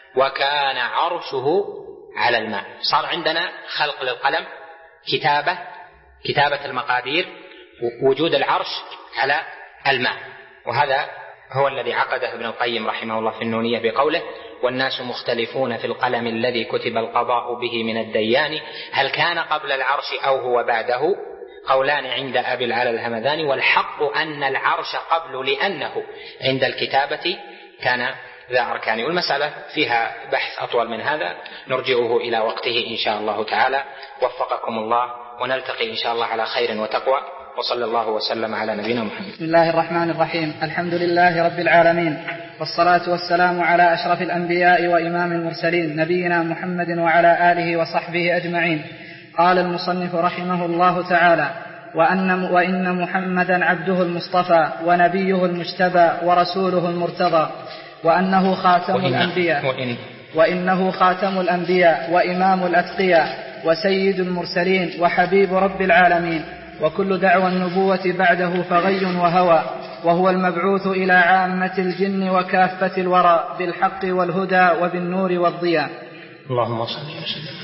وكان عرشه على الماء. صار عندنا خلق للقلم، كتابة كتابة المقادير، وجود العرش على الماء. وهذا هو الذي عقده ابن القيم رحمه الله في النونية بقوله: والناس مختلفون في القلم الذي كتب القضاء به من الديان، هل كان قبل العرش أو هو بعده؟ قولان عند أبي العلا الهمداني، والحق أن العرش قبل، لأنه عند الكتابة كان ذا أركان. والمسألة فيها بحث أطول من هذا نرجعه إلى وقته إن شاء الله تعالى. وفقكم الله، ونلتقي إن شاء الله على خير وتقوى، وصلى الله وسلم على نبينا محمد.
بسم الله الرحمن الرحيم. الحمد لله رب العالمين، والصلاة والسلام على أشرف الأنبياء وإمام المرسلين نبينا محمد وعلى آله وصحبه أجمعين. قال المصنف رحمه الله تعالى: وأن, وإن محمدا عبده المصطفى ونبيه المجتبى ورسوله المرتضى، وأنه خاتم
وإن
الأنبياء
وإن
وإنه خاتم الأنبياء وإمام الأتقياء وسيد المرسلين وحبيب رب العالمين، وكل دعوى النبوة بعده فغي وهوى، وهو المبعوث إلى عامة الجن وكافة الورى بالحق والهدى وبالنور والضياء.
اللهم صل وسلم.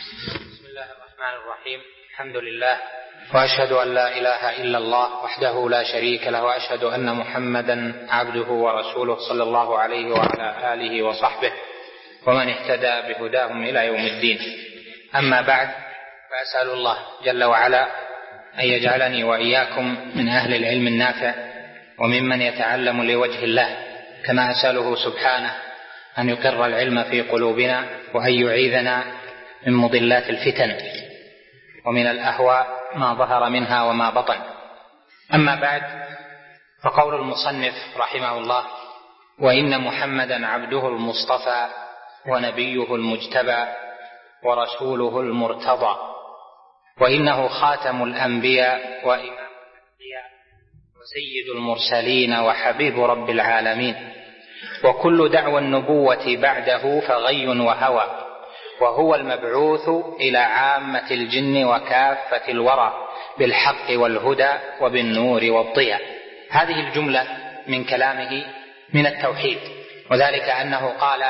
بسم الله الرحمن الرحيم. الحمد لله، وأشهد أن لا إله إلا الله وحده لا شريك له، وأشهد أن محمدا عبده ورسوله صلى الله عليه وعلى آله وصحبه ومن اهتدى بهداهم إلى يوم الدين. أما بعد، فأسأل الله جل وعلا أن يجعلني وإياكم من أهل العلم النافع وممن يتعلم لوجه الله، كما أسأله سبحانه أن يقر العلم في قلوبنا، وأن يعيذنا من مضلات الفتن ومن الأهواء ما ظهر منها وما بطن. أما بعد، فقول المصنف رحمه الله: وإن محمدا عبده المصطفى ونبيه المجتبى ورسوله المرتضى، وإنه خاتم الأنبياء وإمام الأتقياء وسيد المرسلين وحبيب رب العالمين، وكل دعوى النبوة بعده فغي وهوى، وهو المبعوث إلى عامة الجن وكافة الورى بالحق والهدى وبالنور والضياء. هذه الجملة من كلامه من التوحيد، وذلك أنه قال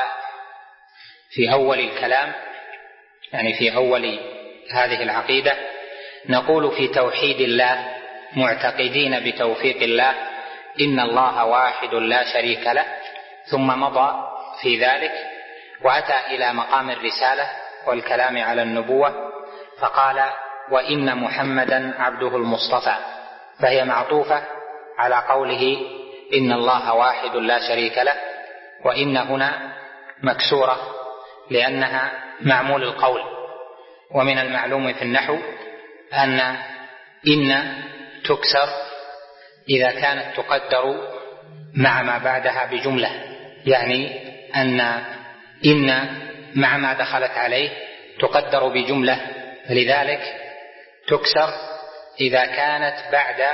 في أول الكلام، يعني في أول هذه العقيدة: نقول في توحيد الله معتقدين بتوفيق الله إن الله واحد لا شريك له. ثم مضى في ذلك وأتى إلى مقام الرسالة والكلام على النبوة، فقال: وإن محمدا عبده المصطفى، فهي معطوفة على قوله إن الله واحد لا شريك له، وإن هنا مكسورة لأنها معمول القول. ومن المعلوم في النحو أن إن تكسر إذا كانت تقدر مع ما بعدها بجملة، يعني أن إن مع ما دخلت عليه تقدر بجملة، فلذلك تكسر إذا كانت بعد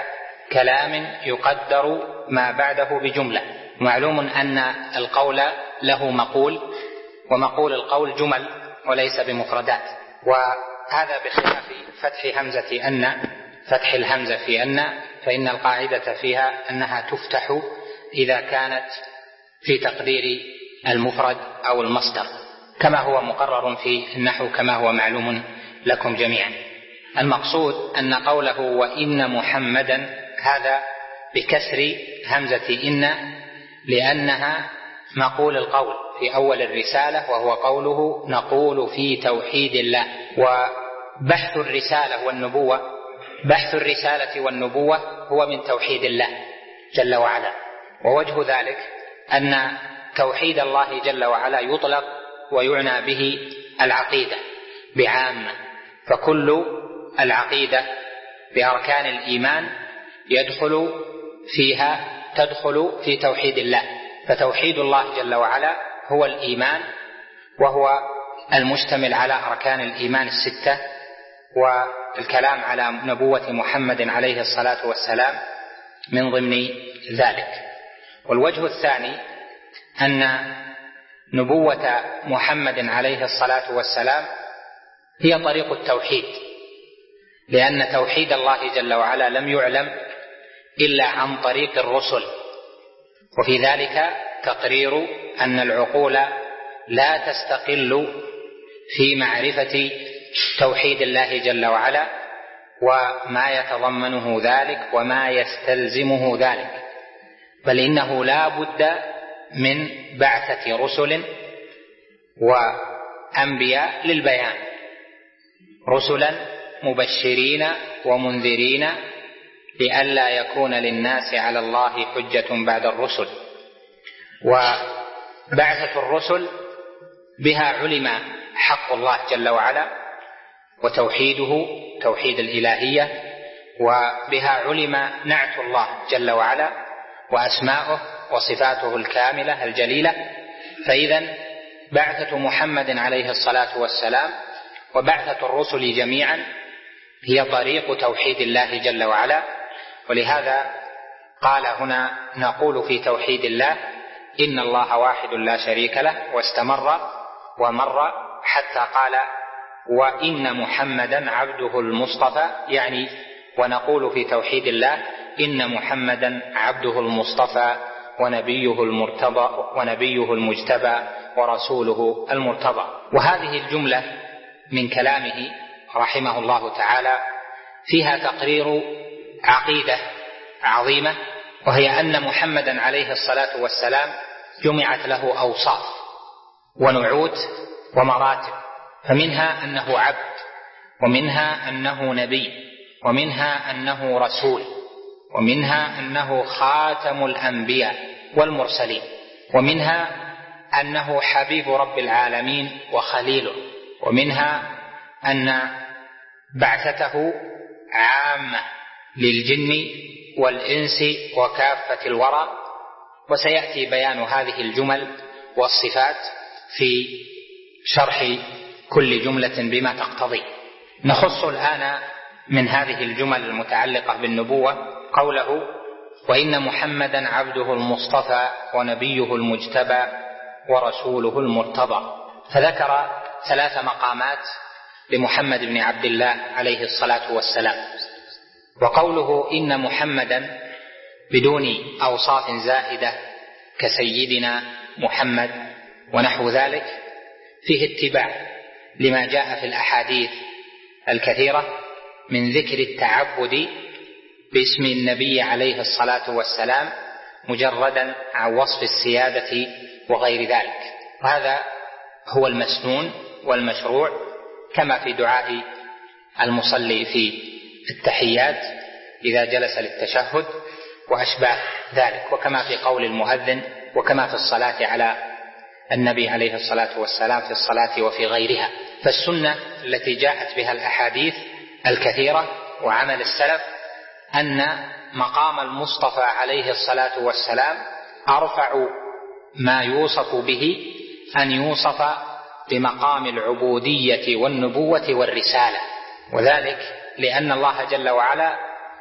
كلام يقدر ما بعده بجملة. معلوم أن القول له مقول، ومقول القول جمل وليس بمفردات، وهذا بخلاف فتح همزة أن، فتح الهمزة في أن، فإن القاعدة فيها أنها تفتح إذا كانت في تقدير المفرد أو المصدر، كما هو مقرر في النحو كما هو معلوم لكم جميعا. المقصود أن قوله وإن محمدا هذا بكسر همزة إن، لأنها مقول القول في أول الرسالة، وهو قوله نقول في توحيد الله. وبحث الرسالة والنبوة، بحث الرسالة والنبوة هو من توحيد الله جل وعلا. ووجه ذلك أن توحيد الله جل وعلا يطلق ويعنى به العقيدة بعامة، فكل العقيدة بأركان الإيمان يدخل فيها، تدخل في توحيد الله. فتوحيد الله جل وعلا هو الإيمان، وهو المشتمل على أركان الإيمان الستة، والكلام على نبوة محمد عليه الصلاة والسلام من ضمن ذلك. والوجه الثاني أن نبوة محمد عليه الصلاة والسلام هي طريق التوحيد، لأن توحيد الله جل وعلا لم يعلم إلا عن طريق الرسل، وفي ذلك تقرير أن العقول لا تستقل في معرفة توحيد الله جل وعلا وما يتضمنه ذلك وما يستلزمه ذلك، بل إنه لا بد من بعثة رسل وأنبياء للبيان، رسلا مبشرين ومنذرين لئلا يكون للناس على الله حجة بعد الرسل. وبعثة الرسل بها علم حق الله جل وعلا وتوحيده، توحيد الإلهية، وبها علم نعت الله جل وعلا وأسماؤه وصفاته الكاملة الجليلة. فإذا بعثة محمد عليه الصلاة والسلام وبعثة الرسل جميعا هي طريق توحيد الله جل وعلا. ولهذا قال هنا نقول في توحيد الله إن الله واحد لا شريك له، واستمر ومر حتى قال وإن محمدا عبده المصطفى، يعني ونقول في توحيد الله إن محمدا عبده المصطفى ونبيه المرتضى ونبيه المجتبى ورسوله المرتضى. وهذه الجملة من كلامه رحمه الله تعالى فيها تقرير عقيدة عظيمة، وهي أن محمدا عليه الصلاة والسلام جمعت له أوصاف ونعوت ومراتب، فمنها أنه عبد، ومنها أنه نبي، ومنها أنه رسول، ومنها أنه خاتم الأنبياء والمرسلين، ومنها أنه حبيب رب العالمين وخليله، ومنها أن بعثته عامة للجن والإنس وكافة الورى. وسيأتي بيان هذه الجمل والصفات في شرح كل جملة بما تقتضي. نخص الآن من هذه الجمل المتعلقة بالنبوة قوله وإن محمدا عبده المصطفى ونبيه المجتبى ورسوله المرتضى، فذكر ثلاث مقامات لمحمد بن عبد الله عليه الصلاة والسلام. وقوله إن محمدا بدون أوصاف زائدة كسيدنا محمد ونحو ذلك فيه اتباع لما جاء في الأحاديث الكثيرة من ذكر التعبد باسم النبي عليه الصلاة والسلام مجردا عن وصف السيادة وغير ذلك. وهذا هو المسنون والمشروع كما في دعاء المصلي في التحيات إذا جلس للتشهد وأشباه ذلك، وكما في قول المؤذن، وكما في الصلاة على النبي عليه الصلاة والسلام في الصلاة وفي غيرها. فالسنة التي جاءت بها الأحاديث الكثيرة وعمل السلف أن مقام المصطفى عليه الصلاة والسلام أرفع ما يوصف به أن يوصف بمقام العبودية والنبوة والرسالة، وذلك لأن الله جل وعلا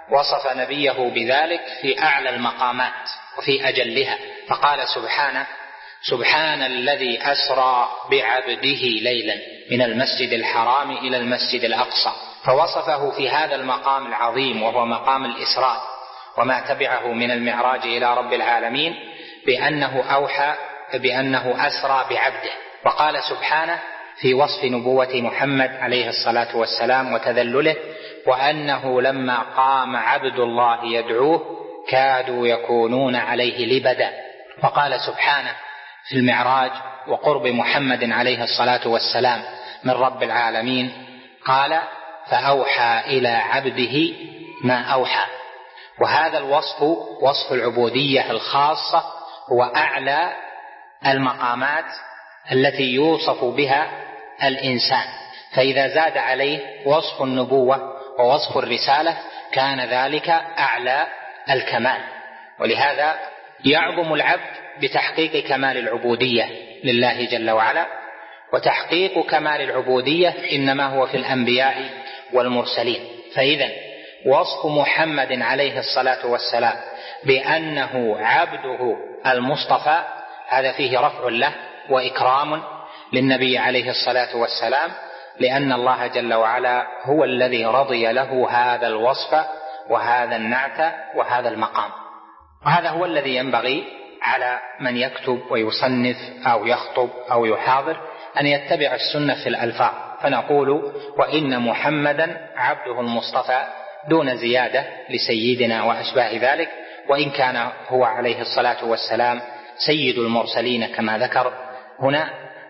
وصف نبيه بذلك في أعلى المقامات وفي أجلها، فقال سبحانه: سبحان الذي أسرى بعبده ليلا من المسجد الحرام إلى المسجد الأقصى، فوصفه في هذا المقام العظيم وهو مقام الإسراء وما تبعه من المعراج إلى رب العالمين بأنه أوحى بأنه أسرى بعبده. وقال سبحانه في وصف نبوة محمد عليه الصلاة والسلام وتذلله: وأنه لما قام عبد الله يدعوه كادوا يكونون عليه لبدا. وقال سبحانه في المعراج وقرب محمد عليه الصلاة والسلام من رب العالمين قال: فأوحى إلى عبده ما أوحى. وهذا الوصف وصف العبودية الخاصة هو أعلى المقامات التي يوصف بها الإنسان، فإذا زاد عليه وصف النبوة ووصف الرسالة كان ذلك أعلى الكمال. ولهذا يعظم العبد بتحقيق كمال العبودية لله جل وعلا، وتحقيق كمال العبودية إنما هو في الأنبياء والمرسلين. فإذا وصف محمد عليه الصلاة والسلام بأنه عبده المصطفى هذا فيه رفع له وإكرام للنبي عليه الصلاة والسلام، لأن الله جل وعلا هو الذي رضي له هذا الوصف وهذا النعت وهذا المقام. وهذا هو الذي ينبغي على من يكتب ويصنف أو يخطب أو يحاضر أن يتبع السنة في الألفاظ، فنقول: وإن محمدا عبده المصطفى دون زيادة لسيدنا وأشباه ذلك، وإن كان هو عليه الصلاة والسلام سيد المرسلين كما ذكر هنا،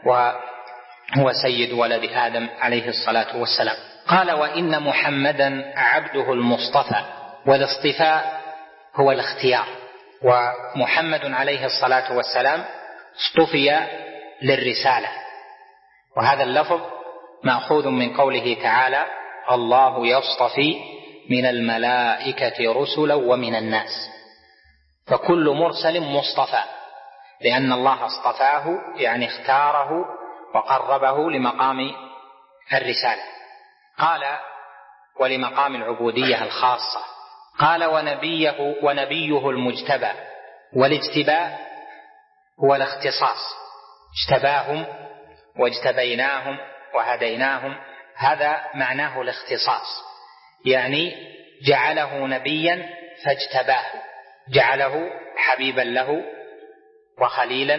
وهو سيد ولد آدم عليه الصلاة والسلام. قال: وإن محمدا عبده المصطفى. والاصطفاء هو الاختيار، ومحمد عليه الصلاة والسلام اصطفي للرسالة، وهذا اللفظ مأخوذ من قوله تعالى: الله يصطفي من الملائكة رسلا ومن الناس. فكل مرسل مصطفى، لأن الله اصطفاه يعني اختاره وقربه لمقام الرسالة. قال: ولمقام العبودية الخاصة. قال: ونبيه, ونبيه المجتبى. والاجتباء هو الاختصاص، اجتباهم واجتبيناهم وهديناهم، هذا معناه الاختصاص، يعني جعله نبيا فاجتباه، جعله حبيبا له وخليلا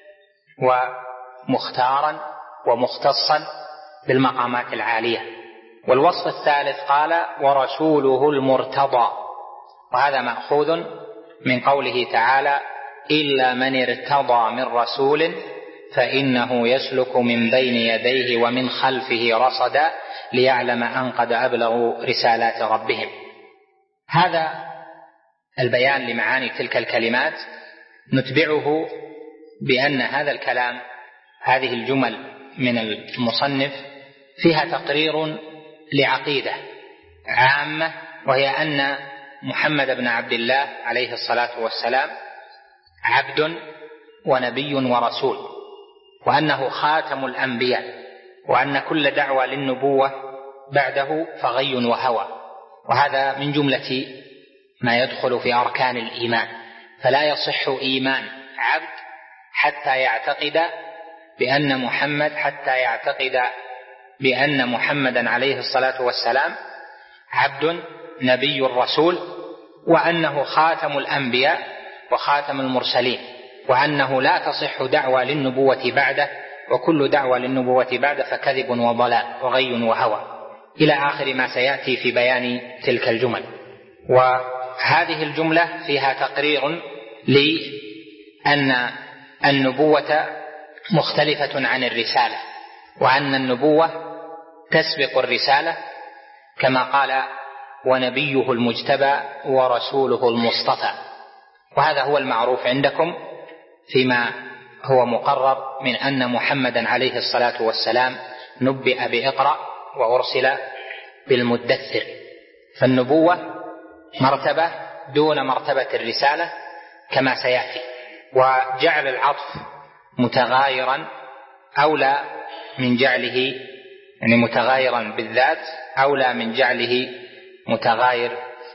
ومختارا ومختصا بالمقامات العالية. والوصف الثالث قال: ورسوله المرتضى، وهذا مأخوذ من قوله تعالى: إلا من ارتضى من رسول فإنه يسلك من بين يديه ومن خلفه رصدا ليعلم أن قد أبلغوا رسالات ربهم. هذا البيان لمعاني تلك الكلمات نتبعه بأن هذا الكلام، هذه الجمل من المصنف فيها تقرير لعقيدة عامة، وهي أن محمد بن عبد الله عليه الصلاة والسلام عبد ونبي ورسول، وأنه خاتم الأنبياء، وأن كل دعوة للنبوة بعده فغي وهوى، وهذا من جملة ما يدخل في أركان الإيمان. فلا يصح إيمان عبد حتى يعتقد بأن محمد حتى يعتقد بأن محمدا عليه الصلاة والسلام عبد نبي رسول، وأنه خاتم الأنبياء وخاتم المرسلين، وأنه لا تصح دعوة للنبوة بعده، وكل دعوة للنبوة بعده فكذب وضلال وغي وهوى، إلى آخر ما سيأتي في بيان تلك الجمل. وهذه الجملة فيها تقرير لأن النبوة مختلفة عن الرسالة، وأن النبوة تسبق الرسالة، كما قال: ونبيه المجتبى ورسوله المصطفى. وهذا هو المعروف عندكم فيما هو مقرر من أن محمدا عليه الصلاة والسلام نبئ بإقرأ وأرسل بالمدثر. فالنبوة مرتبة دون مرتبة الرسالة كما سيأتي، وجعل العطف متغايرا أولى من جعله، يعني متغايرا بالذات أولى من جعله متغاير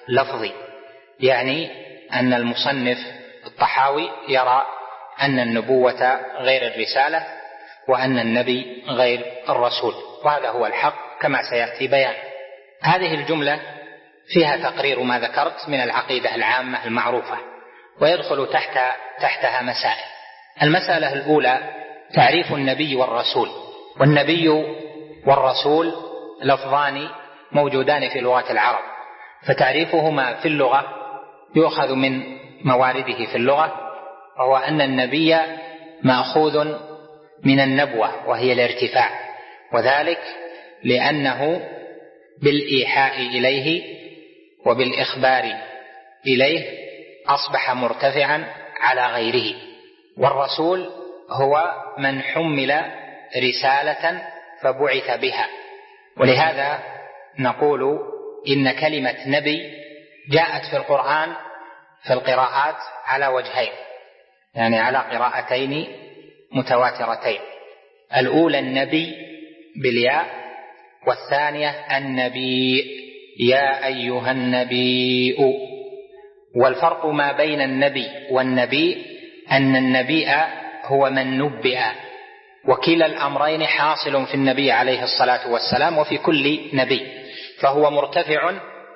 لفظي، يعني أن المصنف الطحاوي يرى أن النبوة غير الرسالة وأن النبي غير الرسول، وهذا هو الحق كما سيأتي بيان. هذه الجملة فيها تقرير ما ذكرت من العقيدة العامة المعروفة، ويدخل تحت تحتها مسائل. المسألة الأولى تعريف النبي والرسول. والنبي والرسول لفظان موجودان في لغة العرب، فتعريفهما في اللغة يؤخذ من موارده في اللغة، وهو أن النبي مأخوذ من النبوة وهي الارتفاع، وذلك لأنه بالإيحاء إليه وبالإخبار إليه أصبح مرتفعا على غيره. والرسول هو من حمل رسالة فبعث بها، ولهذا نقول إن كلمة نبي جاءت في القرآن في القراءات على وجهين، يعني على قراءتين متواترتين. الأولى النبي بالياء، والثانية النبي يا أيها النبي. والفرق ما بين النبي والنبي أن النبي هو من نبئ، وكلا الأمرين حاصل في النبي عليه الصلاة والسلام وفي كل نبي، فهو مرتفع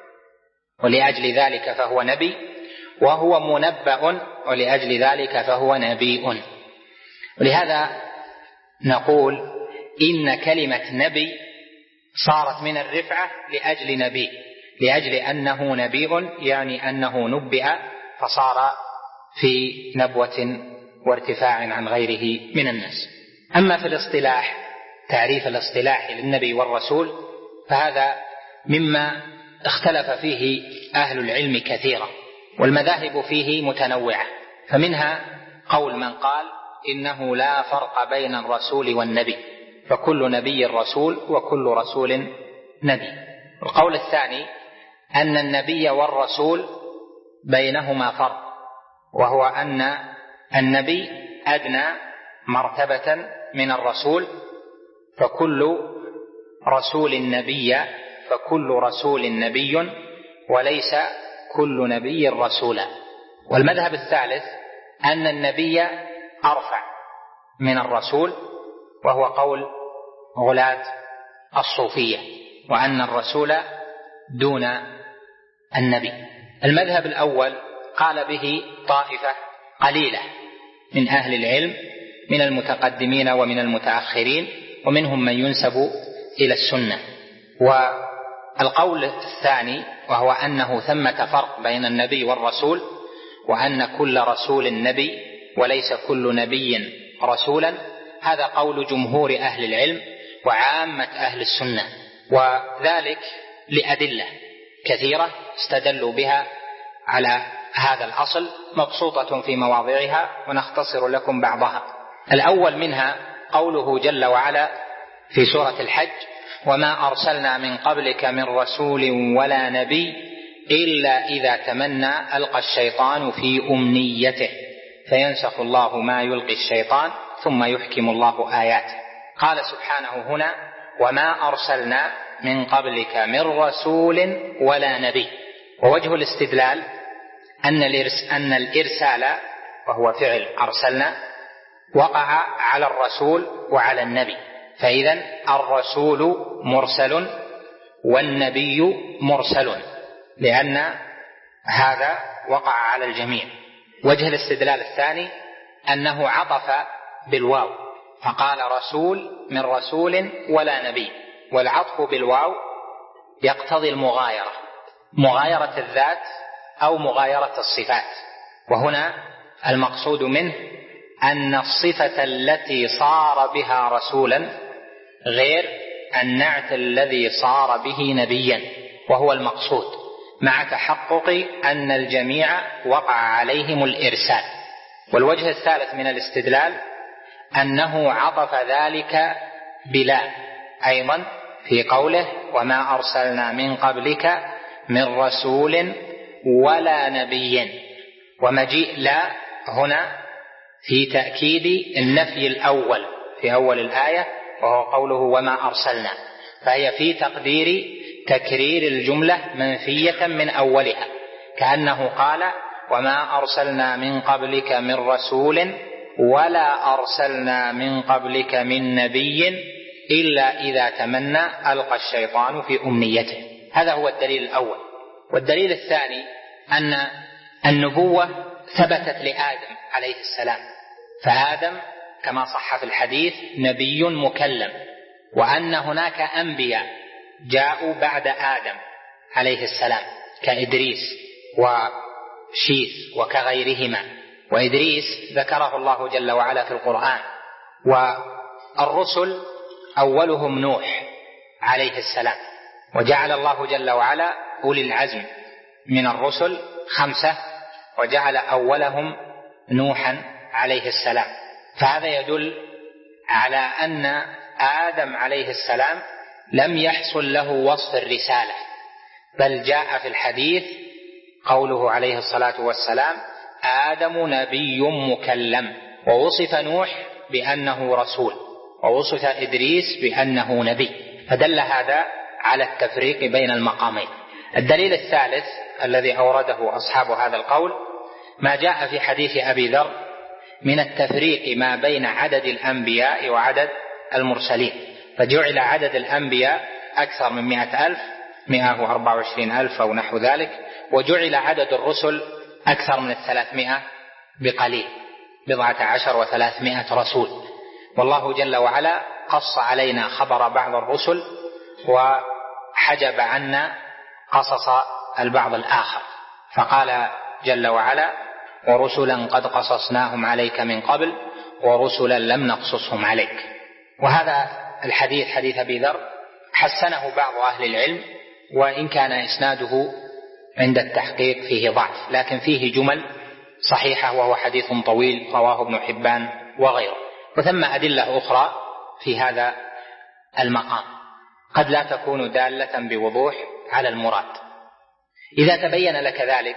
ولأجل ذلك فهو نبي، وهو منبأ ولأجل ذلك فهو نبي. ولهذا نقول إن كلمة نبي صارت من الرفعة لأجل نبي، لأجل أنه نبي يعني أنه نبئ فصار في نبوة وارتفاع عن غيره من الناس. أما في الاصطلاح، تعريف الاصطلاح للنبي والرسول، فهذا مما اختلف فيه أهل العلم كثيرا، والمذاهب فيه متنوعة. فمنها قول من قال إنه لا فرق بين الرسول والنبي، فكل نبي رسول وكل رسول نبي. القول الثاني أن النبي والرسول بينهما فرق، وهو أن النبي أدنى مرتبة من الرسول، فكل رسول نبي فكل رسول نبي وليس كل نبي رسولا. والمذهب الثالث أن النبي أرفع من الرسول، وهو قول غلاة الصوفية، وأن الرسول دون النبي. المذهب الأول قال به طائفة قليلة من أهل العلم من المتقدمين ومن المتأخرين، ومنهم من ينسب إلى السنة. والقول الثاني وهو أنه ثمة فرق بين النبي والرسول، وأن كل رسول نبي وليس كل نبي رسولا، هذا قول جمهور أهل العلم وعامة أهل السنة، وذلك لأدلة كثيرة استدلوا بها على هذا الأصل مبسوطة في مواضعها، ونختصر لكم بعضها. الأول منها قوله جل وعلا في سورة الحج: وما أرسلنا من قبلك من رسول ولا نبي إلا إذا تمنى ألقى الشيطان في أمنيته فينسخ الله ما يلقي الشيطان ثم يحكم الله آياته. قال سبحانه هنا: وما أرسلنا من قبلك من رسول ولا نبي. ووجه الاستدلال أن الإرسال وهو فعل أرسلنا وقع على الرسول وعلى النبي، فإذن الرسول مرسل والنبي مرسل، لأن هذا وقع على الجميع. وجه الاستدلال الثاني أنه عطف بالواو، فقال رسول من رسول ولا نبي، والعطف بالواو يقتضي المغايرة، مغايرة الذات أو مغايرة الصفات. وهنا المقصود منه أن الصفة التي صار بها رسولا غير النعت الذي صار به نبيا، وهو المقصود، مع تحقق أن الجميع وقع عليهم الإرسال. والوجه الثالث من الاستدلال أنه عطف ذلك بلا أيضا في قوله: وما أرسلنا من قبلك من رسول ولا نبي. ومجيء لا هنا في تأكيد النفي الأول في أول الآية، وهو قوله وما أرسلنا، فهي في تقدير تكرير الجملة منفية من أولها، كأنه قال: وما أرسلنا من قبلك من رسول ولا أرسلنا من قبلك من نبي إلا إذا تمنى ألقى الشيطان في أمنيته. هذا هو الدليل الأول. والدليل الثاني أن النبوة ثبتت لآدم عليه السلام، فآدم كما صح في الحديث نبي مكلم، وأن هناك أنبياء جاءوا بعد آدم عليه السلام كإدريس وشيث وكغيرهما، وإدريس ذكره الله جل وعلا في القرآن. والرسل أولهم نوح عليه السلام، وجعل الله جل وعلا أولي العزم من الرسل خمسة، وجعل أولهم نوحا عليه السلام. فهذا يدل على أن آدم عليه السلام لم يحصل له وصف الرسالة، بل جاء في الحديث قوله عليه الصلاة والسلام: آدم نبي مكلم. ووصف نوح بأنه رسول، ووصف إدريس بأنه نبي، فدل هذا على التفريق بين المقامين. الدليل الثالث الذي أورده أصحاب هذا القول ما جاء في حديث أبي ذر من التفريق ما بين عدد الأنبياء وعدد المرسلين، فجعل عدد الأنبياء أكثر من مئة ألف، مئة وأربعة وعشرين ألف أو نحو ذلك، وجعل عدد الرسل أكثر من الثلاثمائة بقليل، بضعة عشر وثلاثمائة رسول. والله جل وعلا قص علينا خبر بعض الرسل وحجب عنا قصص البعض الآخر، فقال جل وعلا: ورسلا قد قصصناهم عليك من قبل ورسلا لم نقصصهم عليك. وهذا الحديث حديث أبي ذر حسنه بعض أهل العلم، وإن كان إسناده عند التحقيق فيه ضعف، لكن فيه جمل صحيحة، وهو حديث طويل رواه ابن حبان وغيره. وثم أدلة أخرى في هذا المقام قد لا تكون دالة بوضوح على المراد. إذا تبين لك ذلك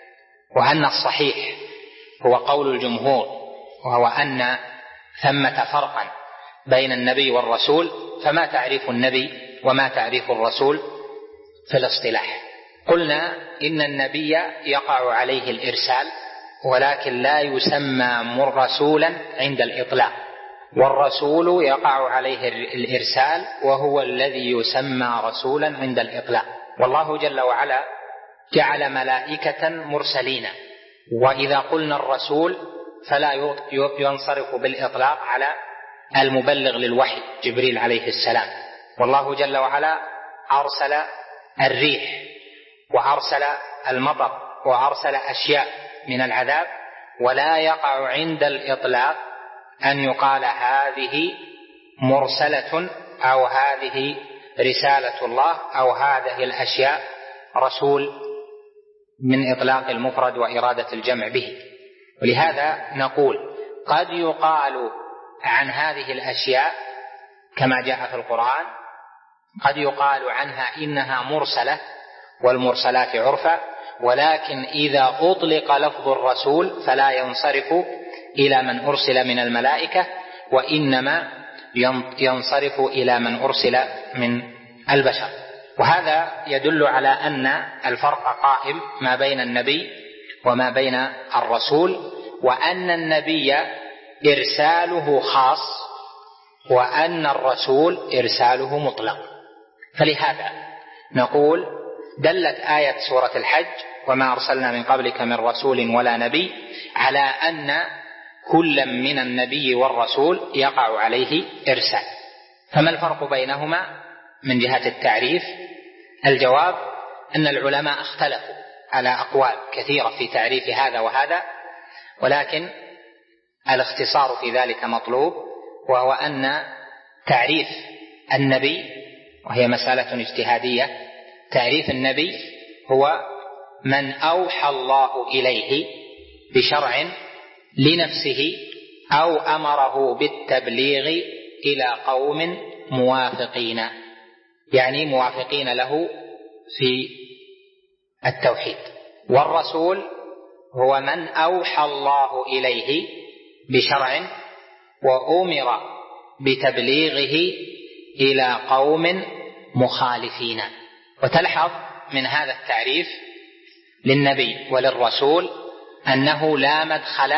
وأن الصحيح هو قول الجمهور، وهو أن ثمة فرقا بين النبي والرسول، فما تعريف النبي وما تعريف الرسول في الاصطلاح؟ قلنا إن النبي يقع عليه الإرسال، ولكن لا يسمى رسولا عند الإطلاق، والرسول يقع عليه الإرسال وهو الذي يسمى رسولا عند الإطلاق. والله جل وعلا جعل ملائكة مرسلين، وإذا قلنا الرسول فلا ينصرف بالإطلاق على المبلغ للوحي جبريل عليه السلام. والله جل وعلا أرسل الريح وأرسل المطر وأرسل أشياء من العذاب، ولا يقع عند الإطلاق أن يقال هذه مرسلة أو هذه رسالة الله أو هذه الأشياء رسول من إطلاق المفرد وإرادة الجمع به. ولهذا نقول قد يقال عن هذه الأشياء كما جاء في القرآن، قد يقال عنها إنها مرسلة والمرسلات عرفا، ولكن إذا أطلق لفظ الرسول فلا ينصرف إلى من أرسل من الملائكة، وإنما ينصرف إلى من أرسل من البشر. وهذا يدل على أن الفرق قائم ما بين النبي وما بين الرسول، وأن النبي إرساله خاص وأن الرسول إرساله مطلق. فلهذا نقول دلت آية سورة الحج وما أرسلنا من قبلك من رسول ولا نبي على أن كل من النبي والرسول يقع عليه إرسال. فما الفرق بينهما من جهة التعريف؟ الجواب أن العلماء اختلفوا على أقوال كثيرة في تعريف هذا وهذا، ولكن الاختصار في ذلك مطلوب، وهو أن تعريف النبي، وهي مسألة اجتهادية، تعريف النبي هو من أوحى الله إليه بشرع لنفسه أو أمره بالتبليغ إلى قوم موافقين، يعني موافقين له في التوحيد. والرسول هو من أوحى الله إليه بشرع وأمر بتبليغه إلى قوم مخالفين. وتلحظ من هذا التعريف للنبي وللرسول أنه لا مدخل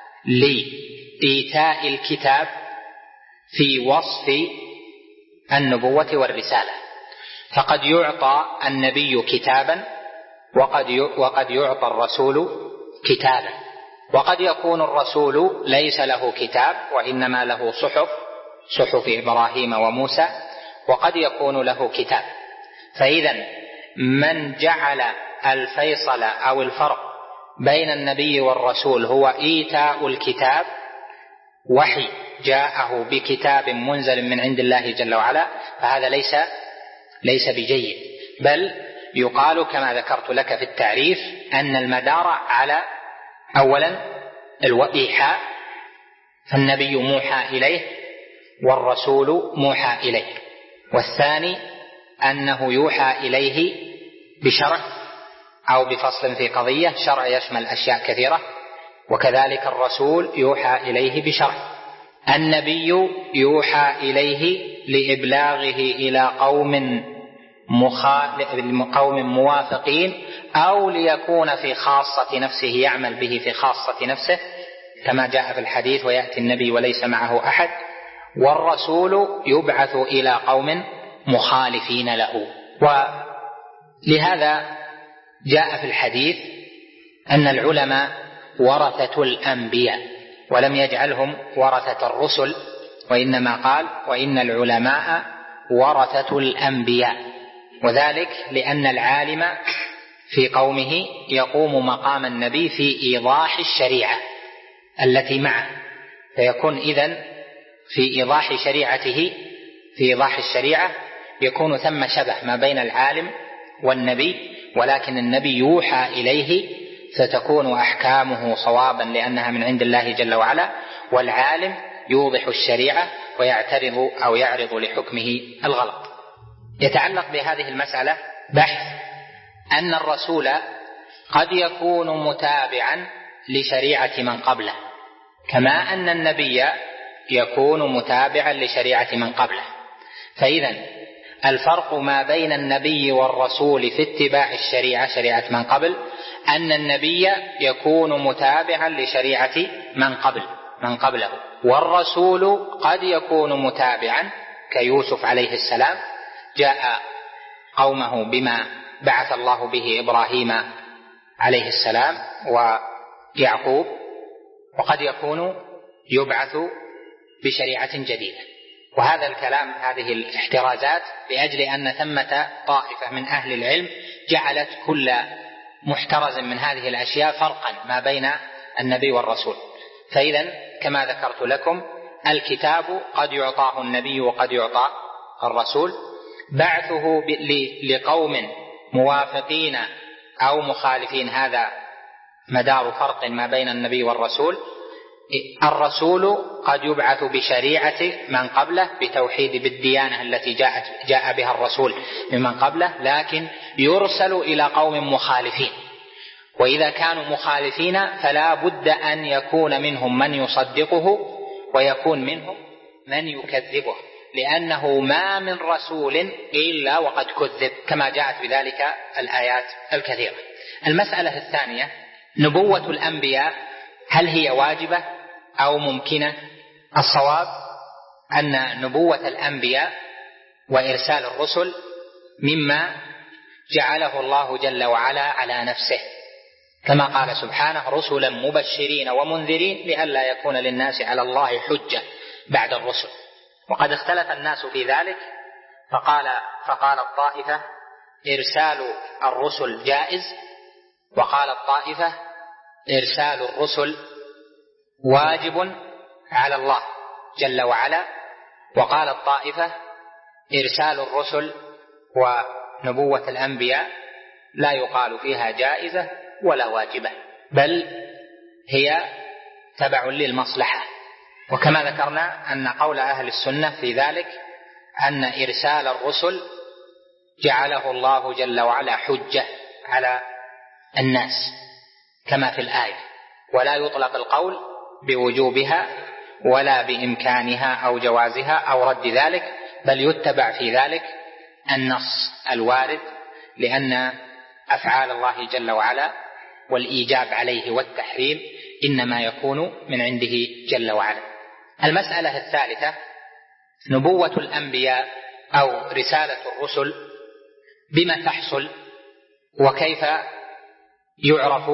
لإيتاء الكتاب في وصف النبوة والرسالة، فقد يعطى النبي كتابا وقد وقد يعطى الرسول كتابا، وقد يكون الرسول ليس له كتاب وإنما له صحف صحف إبراهيم وموسى، وقد يكون له كتاب. فإذا من جعل الفيصل أو الفرق بين النبي والرسول هو إيتاء الكتاب، وحي جاءه بكتاب منزل من عند الله جل وعلا، فهذا ليس ليس بجيد، بل يقال كما ذكرت لك في التعريف أن المدار على أولا الإيحاء، فالنبي موحى إليه والرسول موحى إليه، والثاني أنه يوحى إليه بشرع أو بفصل في قضية، شرع يشمل أشياء كثيرة، وكذلك الرسول يوحى إليه بشرع. النبي يوحى إليه لإبلاغه إلى قوم قوم موافقين، أو ليكون في خاصة نفسه يعمل به في خاصة نفسه كما جاء في الحديث ويأتي النبي وليس معه أحد، والرسول يبعث إلى قوم مخالفين له. ولهذا جاء في الحديث أن العلماء ورثة الأنبياء، ولم يجعلهم ورثة الرسل، وإنما قال وإن العلماء ورثة الأنبياء، وذلك لأن العالم في قومه يقوم مقام النبي في إيضاح الشريعة التي معه، فيكون إذن في إيضاح شريعته في إيضاح الشريعة يكون ثم شبه ما بين العالم والنبي، ولكن النبي يوحى إليه فتكون أحكامه صوابا لأنها من عند الله جل وعلا، والعالم يوضح الشريعة ويعترض أو يعرض لحكمه الغلط. يتعلق بهذه المسألة بحث أن الرسول قد يكون متابعا لشريعة من قبله، كما أن النبي يكون متابعا لشريعة من قبله. فإذا الفرق ما بين النبي والرسول في اتباع الشريعة شريعة من قبل أن النبي يكون متابعا لشريعة من قبل من قبله، والرسول قد يكون متابعا كيوسف عليه السلام جاء قومه بما بعث الله به إبراهيم عليه السلام ويعقوب، وقد يكون يبعث بشريعة جديدة. وهذا الكلام هذه الاحترازات لأجل أن ثمة طائفة من أهل العلم جعلت كل محترز من هذه الأشياء فرقا ما بين النبي والرسول. فإذا كما ذكرت لكم الكتاب قد يعطاه النبي وقد يعطى الرسول، بعثه لقوم موافقين أو مخالفين هذا مدار فرق ما بين النبي والرسول. الرسول قد يبعث بشريعة من قبله بتوحيد بالديانة التي جاءت جاء بها الرسول ممن قبله، لكن يرسل إلى قوم مخالفين، وإذا كانوا مخالفين فلا بد أن يكون منهم من يصدقه ويكون منهم من يكذبه، لأنه ما من رسول إلا وقد كذب كما جاءت بذلك الآيات الكثيرة. المسألة الثانية نبوة الأنبياء، هل هي واجبة أو ممكنة؟ الصواب أن نبوة الأنبياء وإرسال الرسل مما جعله الله جل وعلا على نفسه، كما قال سبحانه رسلا مبشرين ومنذرين لئلا يكون للناس على الله حجة بعد الرسل. وقد اختلف الناس في ذلك، فقال فقال الطائفة إرسال الرسل جائز، وقال الطائفة إرسال الرسل واجب على الله جل وعلا، وقال الطائفة إرسال الرسل ونبوة الأنبياء لا يقال فيها جائزة ولا واجبة، بل هي تبع للمصلحة. وكما ذكرنا أن قول أهل السنة في ذلك أن إرسال الرسل جعله الله جل وعلا حجة على الناس كما في الآية، ولا يطلق القول بوجوبها ولا بإمكانها أو جوازها أو رد ذلك، بل يتبع في ذلك النص الوارد لأن أفعال الله جل وعلا والإيجاب عليه والتحريم إنما يكون من عنده جل وعلا. المسألة الثالثة نبوة الأنبياء أو رسالة الرسل بما تحصل وكيف يعرف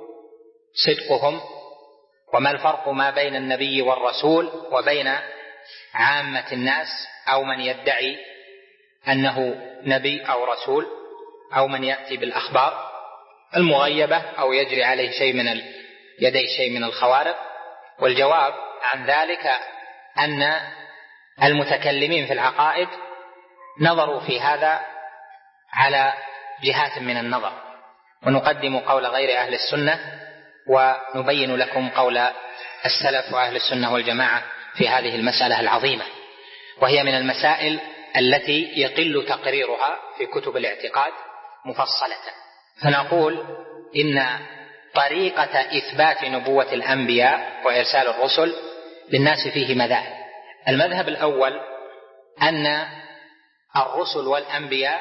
صدقهم، وما الفرق ما بين النبي والرسول وبين عامة الناس أو من يدعي أنه نبي أو رسول أو من يأتي بالأخبار المغيبة أو يجري عليه شيء من يديه شيء من الخوارق. والجواب عن ذلك أن المتكلمين في العقائد نظروا في هذا على جهات من النظر، ونقدم قول غير أهل السنة ونبين لكم قول السلف وأهل السنة والجماعة في هذه المسألة العظيمة، وهي من المسائل التي يقل تقريرها في كتب الاعتقاد مفصلة. فنقول إن طريقة إثبات نبوة الأنبياء وإرسال الرسل للناس فيه مذاهب. المذهب الأول أن الرسل والأنبياء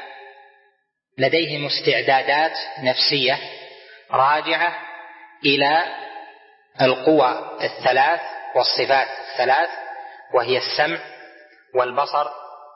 لديهم استعدادات نفسية راجعة إلى القوى الثلاث والصفات الثلاث، وهي السمع والبصر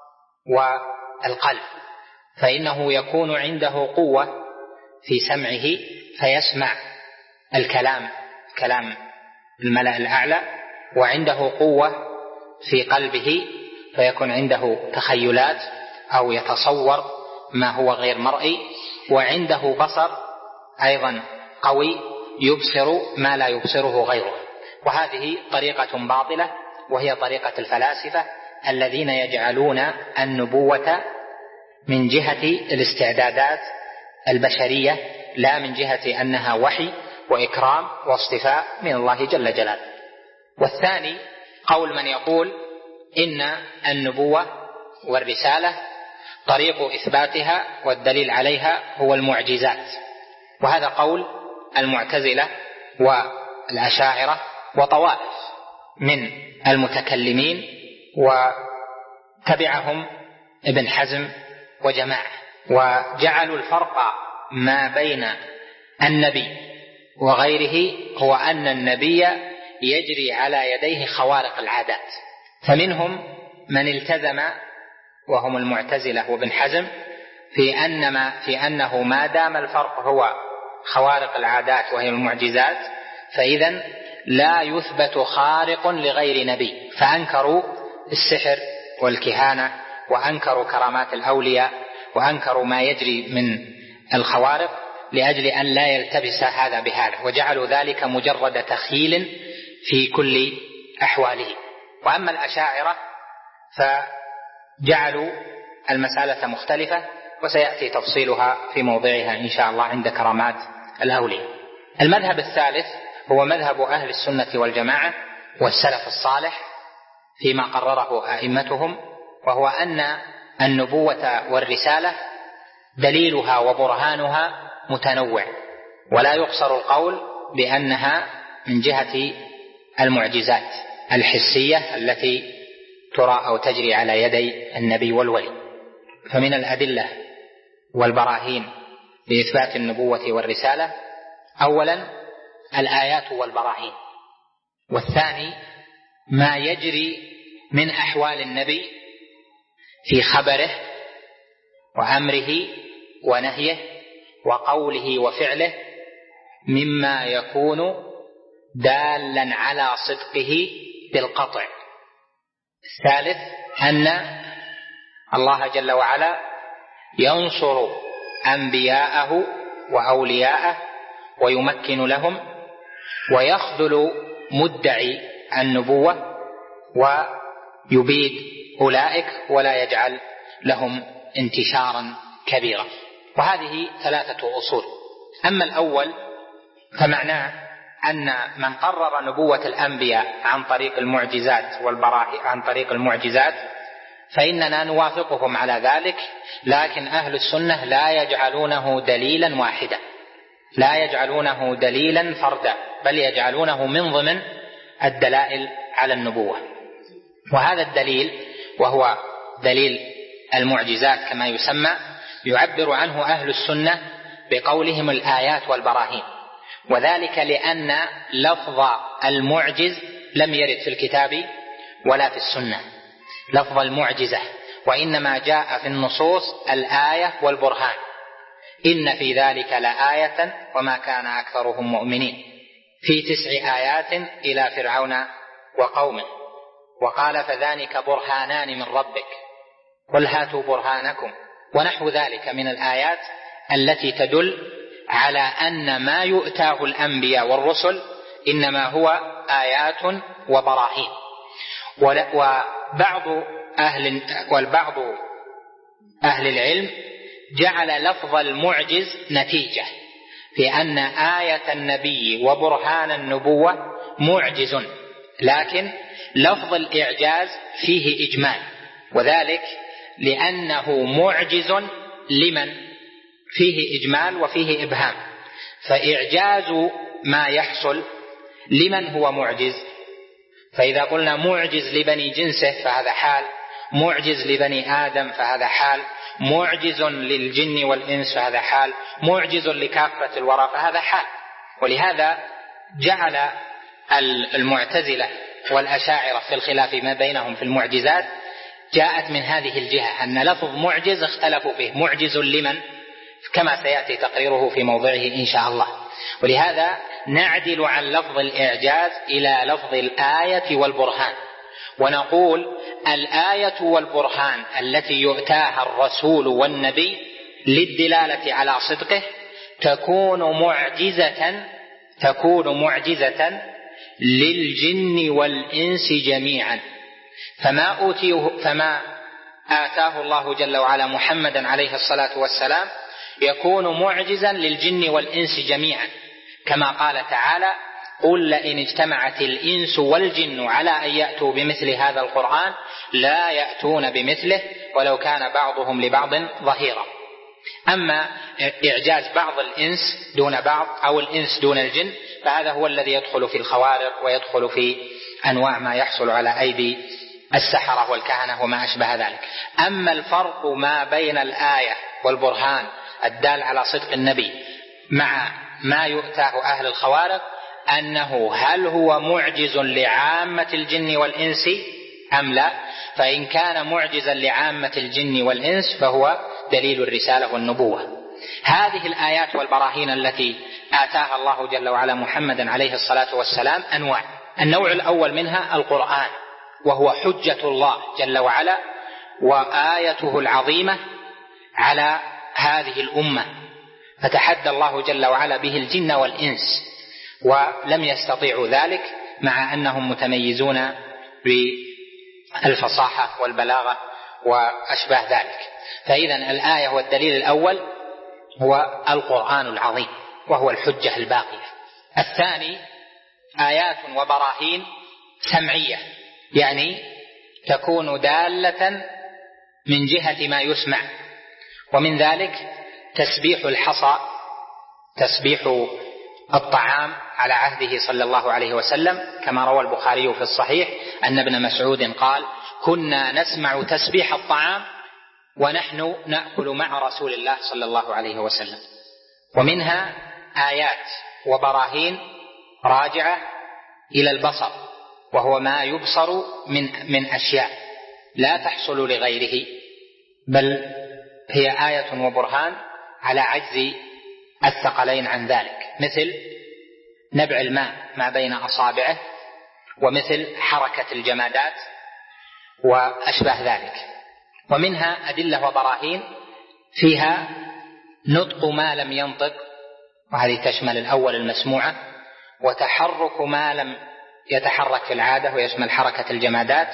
والقلب، فإنه يكون عنده قوة في سمعه فيسمع الكلام كلام الملأ الأعلى، وعنده قوة في قلبه فيكون عنده تخيلات أو يتصور ما هو غير مرئي، وعنده بصر أيضا قوي يبصر ما لا يبصره غيره. وهذه طريقة باطلة، وهي طريقة الفلاسفة الذين يجعلون النبوة من جهة الاستعدادات البشرية لا من جهة أنها وحي وإكرام واصطفاء من الله جل جلاله. والثاني قول من يقول إن النبوة والرسالة طريق إثباتها والدليل عليها هو المعجزات، وهذا قول المعتزلة والأشاعرة وطوائف من المتكلمين، وتبعهم ابن حزم وجماعة، وجعلوا الفرق ما بين النبي وغيره هو أن النبي يجري على يديه خوارق العادات. فمنهم من التزم وهم المعتزلة وابن حزم في أن ما في أنه ما دام الفرق هو خوارق العادات وهي المعجزات فإذن لا يثبت خارق لغير نبي، فأنكروا السحر والكهانة وأنكروا كرامات الأولياء وأنكروا ما يجري من الخوارق لأجل أن لا يلتبس هذا بهذا، وجعلوا ذلك مجرد تخيل في كل أحواله. وأما الأشاعرة فجعلوا المسألة مختلفة، وسيأتي تفصيلها في موضعها إن شاء الله عند كرامات الأولياء. المذهب الثالث هو مذهب أهل السنة والجماعة والسلف الصالح فيما قرره أئمتهم، وهو أن النبوة والرسالة دليلها وبرهانها متنوع، ولا يقصر القول بأنها من جهة المعجزات الحسية التي ترى أو تجري على يدي النبي والولي. فمن الأدلة والبراهين لإثبات النبوة والرسالة أولا الآيات والبراهين، والثاني ما يجري من أحوال النبي في خبره وأمره ونهيه وقوله وفعله مما يكون دالا على صدقه بالقطع. الثالث أن الله جل وعلا ينصر أنبياءه وأولياءه ويمكن لهم، ويخذل مدعي النبوة ويبيد أولئك ولا يجعل لهم انتشارا كبيرا. وهذه ثلاثة أصول. أما الأول فمعناه أن من قرر نبوة الأنبياء عن طريق المعجزات والبراهين عن طريق المعجزات فإننا نوافقهم على ذلك، لكن أهل السنة لا يجعلونه دليلا واحدا، لا يجعلونه دليلا فردا، بل يجعلونه من ضمن الدلائل على النبوة. وهذا الدليل وهو دليل المعجزات كما يسمى يعبر عنه أهل السنة بقولهم الآيات والبراهين، وذلك لأن لفظ المعجز لم يرد في الكتاب ولا في السنة، لفظ المعجزة، وإنما جاء في النصوص الآية والبرهان. إن في ذلك لآية وما كان أكثرهم مؤمنين، في تسع آيات إلى فرعون وقومه، وقال فذلك برهانان من ربك قل هاتوا برهانكم، ونحو ذلك من الآيات التي تدل على أن ما يؤتاه الأنبياء والرسل إنما هو آيات وبراهين. وبعض أهل, والبعض أهل العلم جعل لفظ المعجز نتيجة في أن آية النبي وبرهان النبوة معجز، لكن لفظ الإعجاز فيه إجمال، وذلك لأنه معجز لمن فيه إجمال وفيه إبهام. فإعجاز ما يحصل لمن هو معجز، فإذا قلنا معجز لبني جنسه فهذا حال، معجز لبني آدم فهذا حال، معجز للجن والإنس فهذا حال، معجز لكافة الورى فهذا حال. ولهذا جعل المعتزلة والأشاعرة في الخلاف ما بينهم في المعجزات جاءت من هذه الجهة، أن لفظ معجز اختلفوا فيه، معجز لمن كما سيأتي تقريره في موضعه إن شاء الله. ولهذا نعدل عن لفظ الإعجاز إلى لفظ الآية والبرهان، ونقول الآية والبرهان التي يؤتاها الرسول والنبي للدلالة على صدقه تكون معجزة تكون معجزة للجن والإنس جميعا. فما أوتيه فما آتاه الله جل وعلا محمدا عليه الصلاة والسلام يكون معجزا للجن والإنس جميعا، كما قال تعالى قل لئن اجتمعت الإنس والجن على أن يأتوا بمثل هذا القرآن لا يأتون بمثله ولو كان بعضهم لبعض ظهيرا. أما إعجاز بعض الإنس دون بعض أو الإنس دون الجن فهذا هو الذي يدخل في الخوارق ويدخل في أنواع ما يحصل على أيدي السحرة والكهنة وما أشبه ذلك. أما الفرق ما بين الآية والبرهان الدال على صدق النبي مع ما يؤتاه أهل الخوارق أنه هل هو معجز لعامة الجن والإنس أم لا؟ فإن كان معجزا لعامة الجن والإنس فهو دليل الرسالة والنبوة. هذه الآيات والبراهين التي آتاها الله جل وعلا محمدا عليه الصلاة والسلام أنواع. النوع الأول منها القرآن، وهو حجة الله جل وعلا وآيته العظيمة على هذه الأمة، فتحدى الله جل وعلا به الجن والإنس ولم يستطيعوا ذلك مع أنهم متميزون بالفصاحة والبلاغة وأشباه ذلك. فإذا الآية والدليل الأول هو القرآن العظيم وهو الحجة الباقية. الثاني آيات وبراهين سمعية، يعني تكون دالة من جهة ما يسمع، ومن ذلك تسبيح الحصى، تسبيح الطعام على عهده صلى الله عليه وسلم، كما روى البخاري في الصحيح أن ابن مسعود قال كنا نسمع تسبيح الطعام ونحن نأكل مع رسول الله صلى الله عليه وسلم. ومنها آيات وبراهين راجعة إلى البصر، وهو ما يبصر من, من أشياء لا تحصل لغيره، بل هي آية وبرهان على عجز الثقلين عن ذلك، مثل نبع الماء ما بين أصابعه، ومثل حركة الجمادات وأشبه ذلك. ومنها أدلة وبراهين فيها نطق ما لم ينطق، وهذه تشمل الأول المسموعة، وتحرك ما لم يتحرك في العادة ويشمل حركة الجمادات،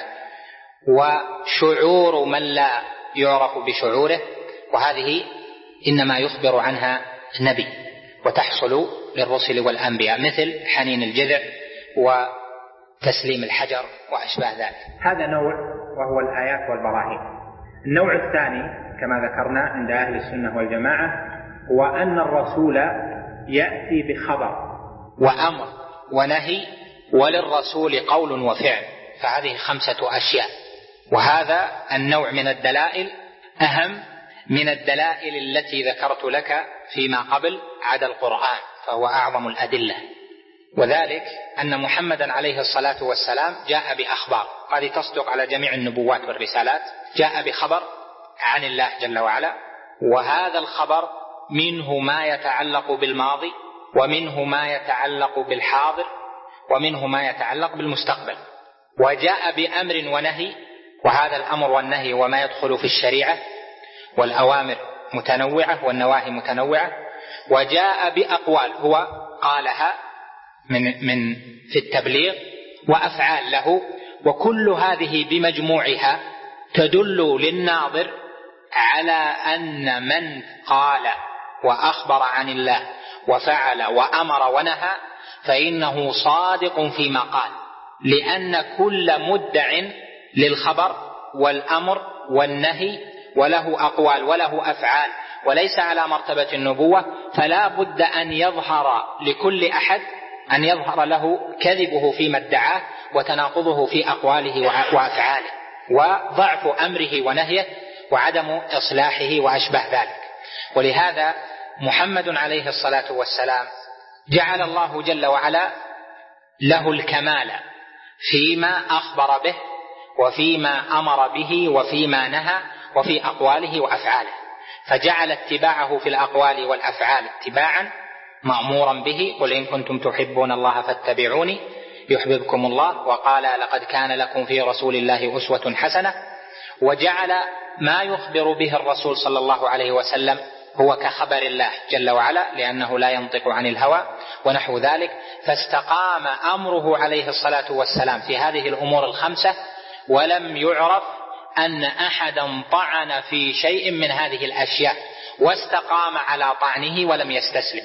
وشعور من لا يعرف بشعوره، وهذه إنما يخبر عنها النبي وتحصل للرسل والأنبياء، مثل حنين الجذع وتسليم الحجر وأشباه ذلك. هذا نوع وهو الآيات والبراهين. النوع الثاني كما ذكرنا عند أهل السنة والجماعة هو أن الرسول يأتي بخبر وأمر ونهي، وللرسول قول وفعل، فهذه خمسة أشياء. وهذا النوع من الدلائل أهم، من الدلائل التي ذكرت لك فيما قبل عدا القرآن فهو أعظم الأدلة، وذلك أن محمدا عليه الصلاة والسلام جاء بأخبار هذه تصدق على جميع النبوات والرسالات. جاء بخبر عن الله جل وعلا، وهذا الخبر منه ما يتعلق بالماضي، ومنه ما يتعلق بالحاضر، ومنه ما يتعلق بالمستقبل. وجاء بأمر ونهي، وهذا الأمر والنهي وما يدخل في الشريعة، والأوامر متنوعة والنواهي متنوعة. وجاء بأقوال هو قالها من, من في التبليغ، وأفعال له، وكل هذه بمجموعها تدل للناظر على أن من قال وأخبر عن الله وفعل وأمر ونهى فإنه صادق فيما قال، لأن كل مدع للخبر والأمر والنهي وله أقوال وله أفعال وليس على مرتبة النبوة، فلا بد أن يظهر لكل أحد أن يظهر له كذبه فيما ادعاه وتناقضه في أقواله وأفعاله وضعف أمره ونهيه وعدم إصلاحه وأشبه ذلك. ولهذا محمد عليه الصلاة والسلام جعل الله جل وعلا له الكمال فيما أخبر به وفيما أمر به وفيما نهى وفي أقواله وأفعاله، فجعل اتباعه في الأقوال والأفعال اتباعا مأمورا به، قل إن كنتم تحبون الله فاتبعوني يحببكم الله، وقال لقد كان لكم في رسول الله أسوة حسنة. وجعل ما يخبر به الرسول صلى الله عليه وسلم هو كخبر الله جل وعلا، لأنه لا ينطق عن الهوى ونحو ذلك، فاستقام أمره عليه الصلاة والسلام في هذه الأمور الخمسة، ولم يعرف أن أحدا طعن في شيء من هذه الأشياء واستقام على طعنه ولم يستسلم،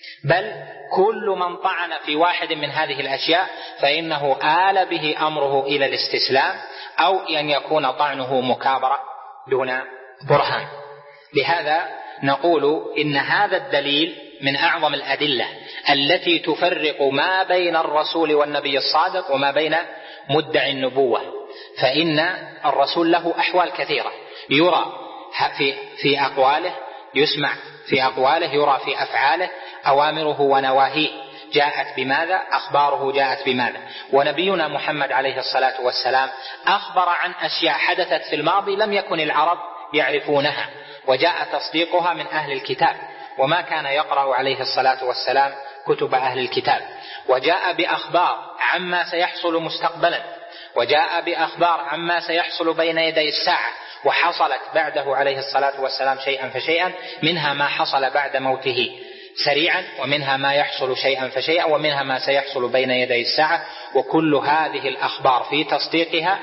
بل كل من طعن في واحد من هذه الأشياء فإنه آل به أمره إلى الاستسلام أو أن يكون طعنه مكابرة دون برهان. لهذا نقول إن هذا الدليل من أعظم الأدلة التي تفرق ما بين الرسول والنبي الصادق وما بين مدعي النبوة، فإن الرسول له أحوال كثيرة يرى في, في أقواله، يسمع في أقواله، يرى في أفعاله، أوامره ونواهيه جاءت بماذا، أخباره جاءت بماذا. ونبينا محمد عليه الصلاة والسلام أخبر عن أشياء حدثت في الماضي لم يكن العرب يعرفونها، وجاء تصديقها من أهل الكتاب، وما كان يقرأ عليه الصلاة والسلام كتب أهل الكتاب. وجاء بأخبار عما سيحصل مستقبلا، وجاء بأخبار عما سيحصل بين يدي الساعة، وحصلت بعده عليه الصلاة والسلام شيئا فشيئا، منها ما حصل بعد موته سريعا، ومنها ما يحصل شيئا فشيئا، ومنها ما سيحصل بين يدي الساعة. وكل هذه الأخبار في تصديقها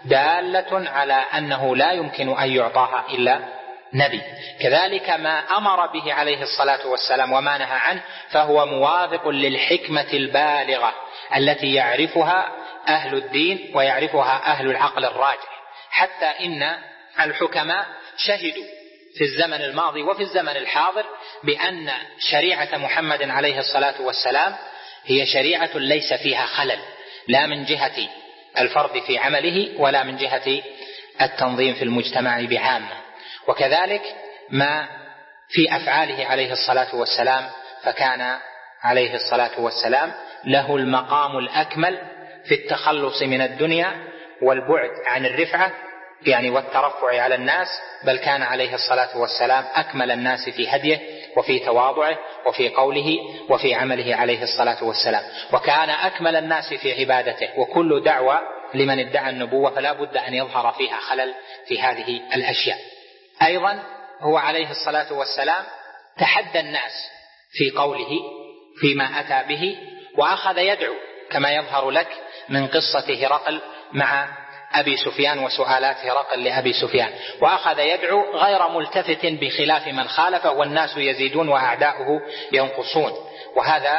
دالة على أنه لا يمكن أن يعطاها إلا نبي. كذلك ما أمر به عليه الصلاة والسلام وما نهى عنه فهو موافق للحكمة البالغة التي يعرفها أهل الدين ويعرفها أهل العقل الراجح، حتى إن الحكماء شهدوا في الزمن الماضي وفي الزمن الحاضر بأن شريعة محمد عليه الصلاة والسلام هي شريعة ليس فيها خلل، لا من جهة الفرد في عمله ولا من جهة التنظيم في المجتمع بعامة. وكذلك ما في أفعاله عليه الصلاة والسلام، فكان عليه الصلاة والسلام له المقام الأكمل في التخلص من الدنيا والبعد عن الرفعة يعني والترفع على الناس، بل كان عليه الصلاة والسلام أكمل الناس في هديه وفي تواضعه وفي قوله وفي عمله عليه الصلاة والسلام، وكان أكمل الناس في عبادته. وكل دعوة لمن ادعى النبوة فلا بد أن يظهر فيها خلل في هذه الأشياء. أيضا هو عليه الصلاة والسلام تحدى الناس في قوله فيما أتى به، وأخذ يدعو كما يظهر لك من قصة هرقل مع أبي سفيان وسؤالات هرقل لأبي سفيان، وأخذ يدعو غير ملتفت بخلاف من خالفه، والناس يزيدون وأعداؤه ينقصون. وهذا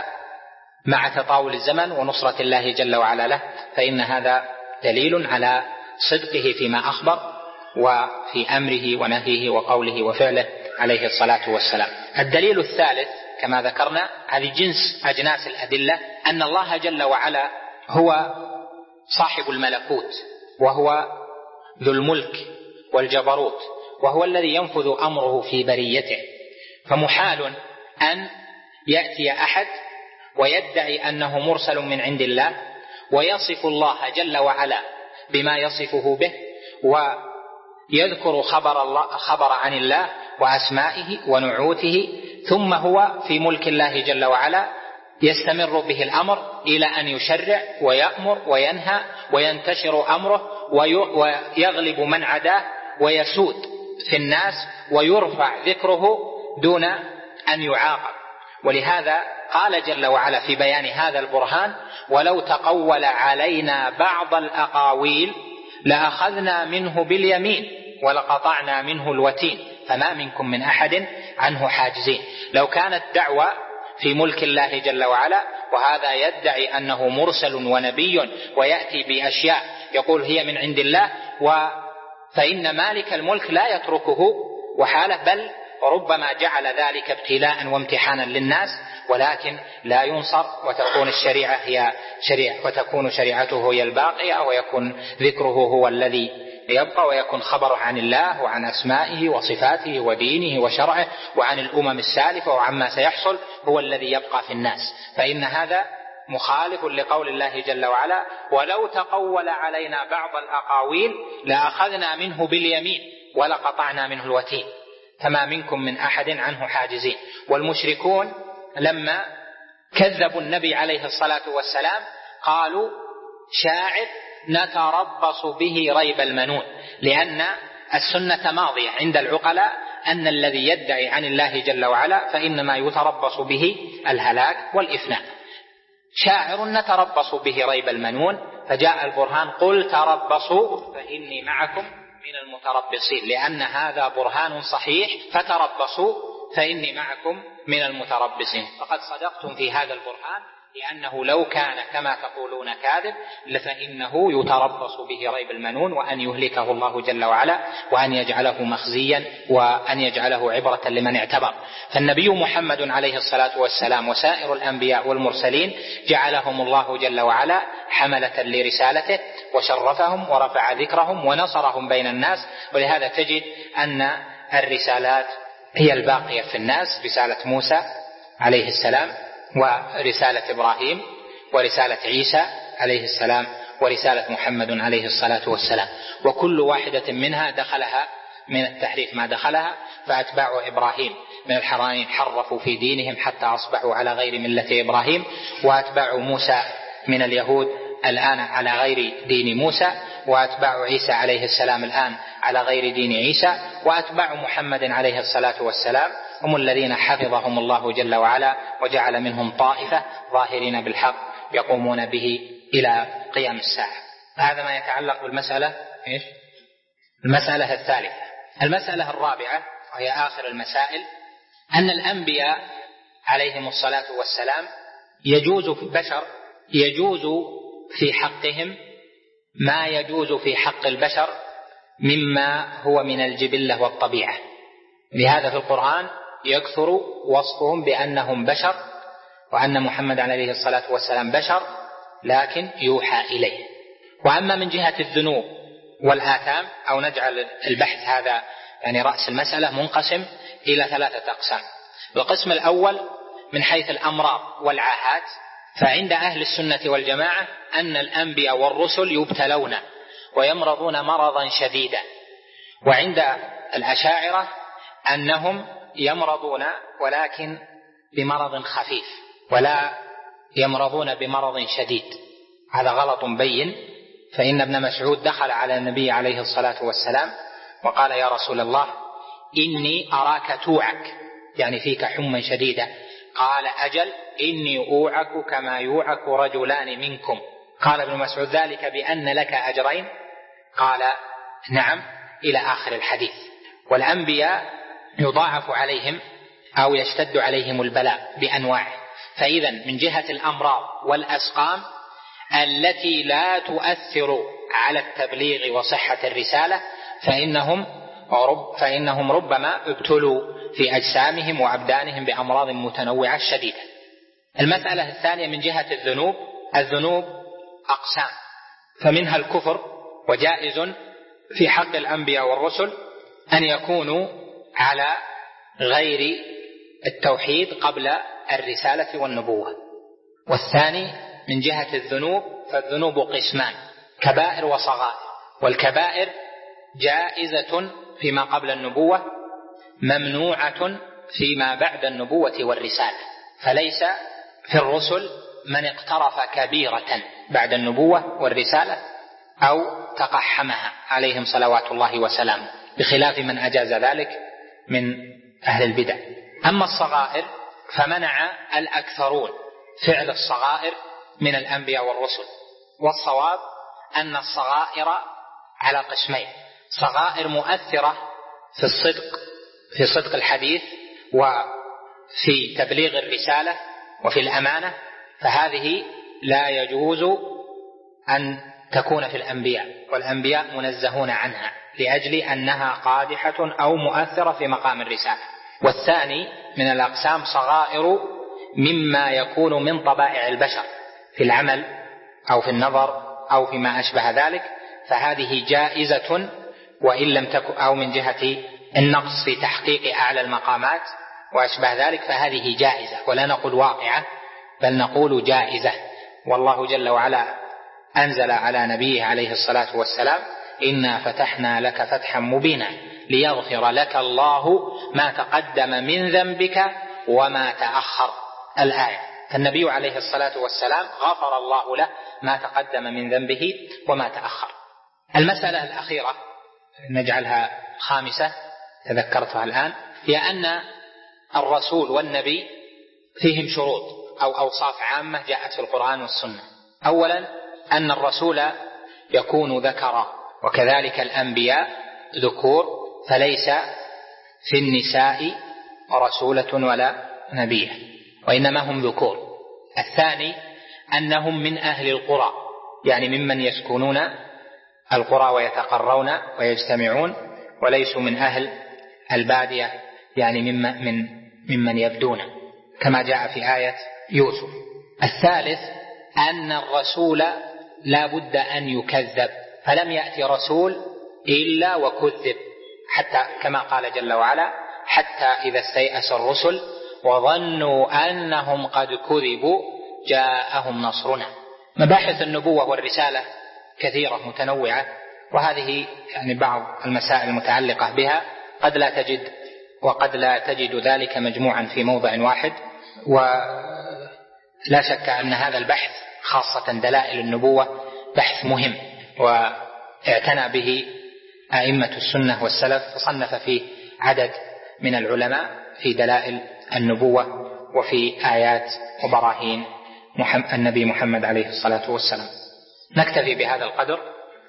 مع تطاول الزمن ونصرة الله جل وعلا له، فإن هذا دليل على صدقه فيما أخبر وفي أمره ونهيه وقوله وفعله عليه الصلاة والسلام. الدليل الثالث كما ذكرنا، هذه جنس أجناس الأدلة، أن الله جل وعلا هو صاحب الملكوت، وهو ذو الملك والجبروت وهو الذي ينفذ أمره في بريته. فمحال أن يأتي أحد ويدعي أنه مرسل من عند الله ويصف الله جل وعلا بما يصفه به، ويذكر خبر, الله خبر عن الله وأسمائه ونعوته، ثم هو في ملك الله جل وعلا يستمر به الأمر إلى أن يشرع ويأمر وينهى وينتشر أمره ويغلب من عداه ويسود في الناس ويرفع ذكره دون أن يعاقب. ولهذا قال جل وعلا في بيان هذا البرهان: ولو تقول علينا بعض الأقاويل لأخذنا منه باليمين ولقطعنا منه الوتين فما منكم من أحد عنه حاجزين. لو كانت دعوة في ملك الله جل وعلا وهذا يدعي أنه مرسل ونبي ويأتي بأشياء يقول هي من عند الله، فإن مالك الملك لا يتركه وحاله، بل ربما جعل ذلك ابتلاء وامتحانا للناس، ولكن لا ينصر وتكون الشريعة هي شريعة وتكون شريعته هي الباقية، ويكون ذكره هو الذي يبقى، ويكون خبره عن الله وعن أسمائه وصفاته ودينه وشرعه وعن الأمم السالفة وعما سيحصل هو الذي يبقى في الناس. فإن هذا مخالف لقول الله جل وعلا: ولو تقول علينا بعض الأقاويل لأخذنا منه باليمين ولقطعنا منه الوتين فما منكم من أحد عنه حاجزين. والمشركون لما كذبوا النبي عليه الصلاة والسلام قالوا: شاعر نتربص به ريب المنون، لأن السنة ماضية عند العقلاء أن الذي يدعي عن الله جل وعلا فإنما يتربص به الهلاك والإفناء. شاعر نتربص به ريب المنون، فجاء البرهان: قل تربصوا فإني معكم من المتربصين، لأن هذا برهان صحيح، فتربصوا فإني معكم من المتربصين. فقد صدقتم في هذا البرهان، لأنه لو كان كما تقولون كاذب فإنه يتربص به ريب المنون، وأن يهلكه الله جل وعلا وأن يجعله مخزيا وأن يجعله عبرة لمن اعتبر. فالنبي محمد عليه الصلاة والسلام وسائر الأنبياء والمرسلين جعلهم الله جل وعلا حملة لرسالته وشرفهم ورفع ذكرهم ونصرهم بين الناس. ولهذا تجد أن الرسالات هي الباقية في الناس: رسالة موسى عليه السلام، ورسالة إبراهيم، ورسالة عيسى عليه السلام، ورسالة محمد عليه الصلاة والسلام، وكل واحدة منها دخلها من التحريف ما دخلها. فأتباع إبراهيم من الحرانين حرفوا في دينهم حتى أصبحوا على غير ملة إبراهيم، وأتباع موسى من اليهود الآن على غير دين موسى، وأتباع عيسى عليه السلام الآن على غير دين عيسى، وأتباع محمد عليه الصلاة والسلام هم الذين حفظهم الله جل وعلا وجعل منهم طائفة ظاهرين بالحق يقومون به إلى قيام الساعة. هذا ما يتعلق بالمسألة إيش؟ المسألة الثالثة. المسألة الرابعة وهي آخر المسائل: أن الأنبياء عليهم الصلاة والسلام يجوز في البشر يجوز في حقهم ما يجوز في حق البشر مما هو من الجبلة والطبيعة. لهذا في القرآن يكثر وصفهم بأنهم بشر، وأن محمد عليه الصلاة والسلام بشر لكن يوحى إليه. وأما من جهة الذنوب والآثام، أو نجعل البحث هذا يعني رأس المسألة، منقسم إلى ثلاثة أقسام. القسم الأول من حيث الأمراض والعاهات، فعند أهل السنة والجماعة أن الأنبياء والرسل يبتلون ويمرضون مرضا شديدا، وعند الأشاعرة أنهم يمرضون ولكن بمرض خفيف ولا يمرضون بمرض شديد. هذا غلط بين، فإن ابن مسعود دخل على النبي عليه الصلاة والسلام وقال: يا رسول الله إني أراك توعك، يعني فيك حمى شديدة. قال: أجل إني أوعك كما يوعك رجلان منكم. قال ابن مسعود: ذلك بأن لك أجرين؟ قال: نعم، إلى آخر الحديث. والأنبياء يضاعف عليهم أو يشتد عليهم البلاء بأنواعه. فإذا من جهة الأمراض والأسقام التي لا تؤثر على التبليغ وصحة الرسالة فإنهم, رب فإنهم ربما ابتلوا في أجسامهم وأبدانهم بأمراض متنوعة شديدة. المسألة الثانية من جهة الذنوب. الذنوب أقسام، فمنها الكفر، وجائز في حق الأنبياء والرسل أن يكونوا على غير التوحيد قبل الرسالة والنبوة. والثاني من جهة الذنوب، فالذنوب قسمان: كبائر وصغائر. والكبائر جائزة فيما قبل النبوة، ممنوعة فيما بعد النبوة والرسالة. فليس في الرسل من اقترف كبيرة بعد النبوة والرسالة أو تقحمها عليهم صلوات الله وسلامه، بخلاف من أجاز ذلك من أهل البدع. أما الصغائر فمنع الأكثرون فعل الصغائر من الأنبياء والرسل. والصواب أن الصغائر على قسمين: صغائر مؤثرة في الصدق في صدق الحديث وفي تبليغ الرسالة وفي الأمانة، فهذه لا يجوز أن تكون في الأنبياء، والأنبياء منزهون عنها لأجل أنها قادحة أو مؤثرة في مقام الرسالة. والثاني من الأقسام صغائر مما يكون من طبائع البشر في العمل أو في النظر أو فيما أشبه ذلك، فهذه جائزة وإن لم تكن، أو من جهة النقص في تحقيق أعلى المقامات وأشبه ذلك، فهذه جائزة، ولا نقول واقعة بل نقول جائزة. والله جل وعلا أنزل على نبيه عليه الصلاة والسلام: إنا فتحنا لك فتحا مبينا ليغفر لك الله ما تقدم من ذنبك وما تأخر. الآية. فالنبي عليه الصلاة والسلام غفر الله له ما تقدم من ذنبه وما تأخر. المسألة الأخيرة نجعلها خامسة تذكرتها الآن، هي أن الرسول والنبي فيهم شروط أو أوصاف عامة جاءت في القرآن والسنة. أولا أن الرسول يكون ذكرا، وكذلك الأنبياء ذكور، فليس في النساء رسولة ولا نبية، وإنما هم ذكور. الثاني أنهم من أهل القرى، يعني ممن يسكنون القرى ويتقرون ويجتمعون، وليسوا من أهل البادية، يعني ممن, من ممن يبدون، كما جاء في آية يوسف. الثالث أن الرسول لا بد أن يكذب، فلم يأتي رسول إلا وكذب، حتى كما قال جل وعلا: حتى إذا استيأس الرسل وظنوا أنهم قد كذبوا جاءهم نصرنا. مباحث النبوة والرسالة كثيرة متنوعة، وهذه يعني بعض المسائل المتعلقة بها قد لا تجد وقد لا تجد ذلك مجموعا في موضع واحد. ولا شك أن هذا البحث خاصة دلائل النبوة بحث مهم، واعتنى به أئمة السنة والسلف، فصنف فيه عدد من العلماء في دلائل النبوة وفي آيات وبراهين النبي محمد عليه الصلاة والسلام. نكتفي بهذا القدر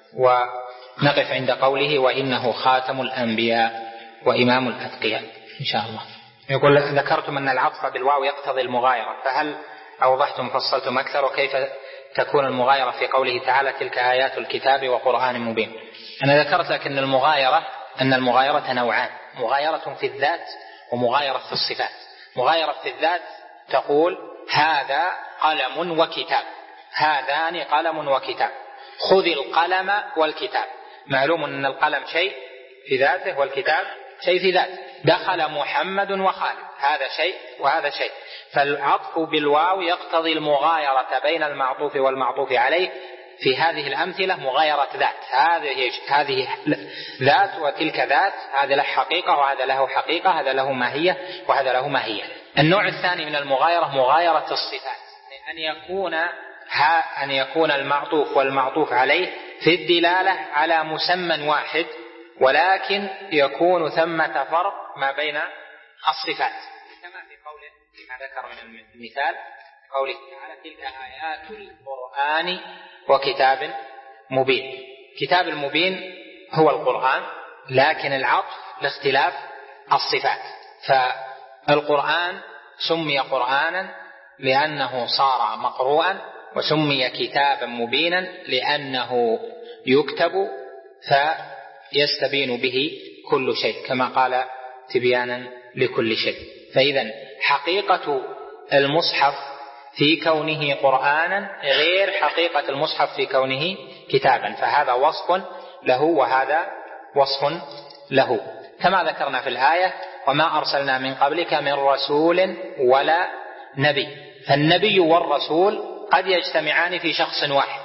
ونقف عند قوله: وإنه خاتم الأنبياء وإمام الأتقياء، إن شاء الله. يقول: ذكرتم أن العطف بالواو يقتضي المغايرة، فهل أوضحتم فصلتم أكثر؟ وكيف تكون المغايرة في قوله تعالى: تلك آيات الكتاب وقرآن مبين؟ أنا ذكرت لك أن المغايرة أن المغايرة نوعان: مغايرة في الذات ومغايرة في الصفات. مغايرة في الذات تقول: هذا قلم وكتاب، هذان قلم وكتاب، خذ القلم والكتاب. معلوم أن القلم شيء في ذاته والكتاب شيء في ذاته. دخل محمد وخالد، هذا شيء وهذا شيء. فالعطف بالواو يقتضي المغايرة بين المعطوف والمعطوف عليه. في هذه الأمثلة مغايرة ذات، هذه هذه ذات وتلك ذات، هذا له حقيقة وهذا له حقيقة، هذا له ماهية وهذا له ماهية. النوع الثاني من المغايرة مغايرة الصفات، أن يكون أن يكون المعطوف والمعطوف عليه في الدلالة على مسمى واحد، ولكن يكون ثمة فرق ما بين الصفات، كما في قوله كما ذكر من المثال قوله تعالى: تلك آيات القرآن وكتاب مبين. كتاب المبين هو القرآن، لكن العطف لاختلاف الصفات. فالقرآن سمي قرآنا لأنه صار مقروءا، وسمي كتابا مبينا لأنه يكتب فيستبين به كل شيء، كما قال: تبيانا لكل شيء. فإذا حقيقة المصحف في كونه قرآنا غير حقيقة المصحف في كونه كتابا، فهذا وصف له وهذا وصف له. كما ذكرنا في الآية: وما أرسلنا من قبلك من رسول ولا نبي. فالنبي والرسول قد يجتمعان في شخص واحد،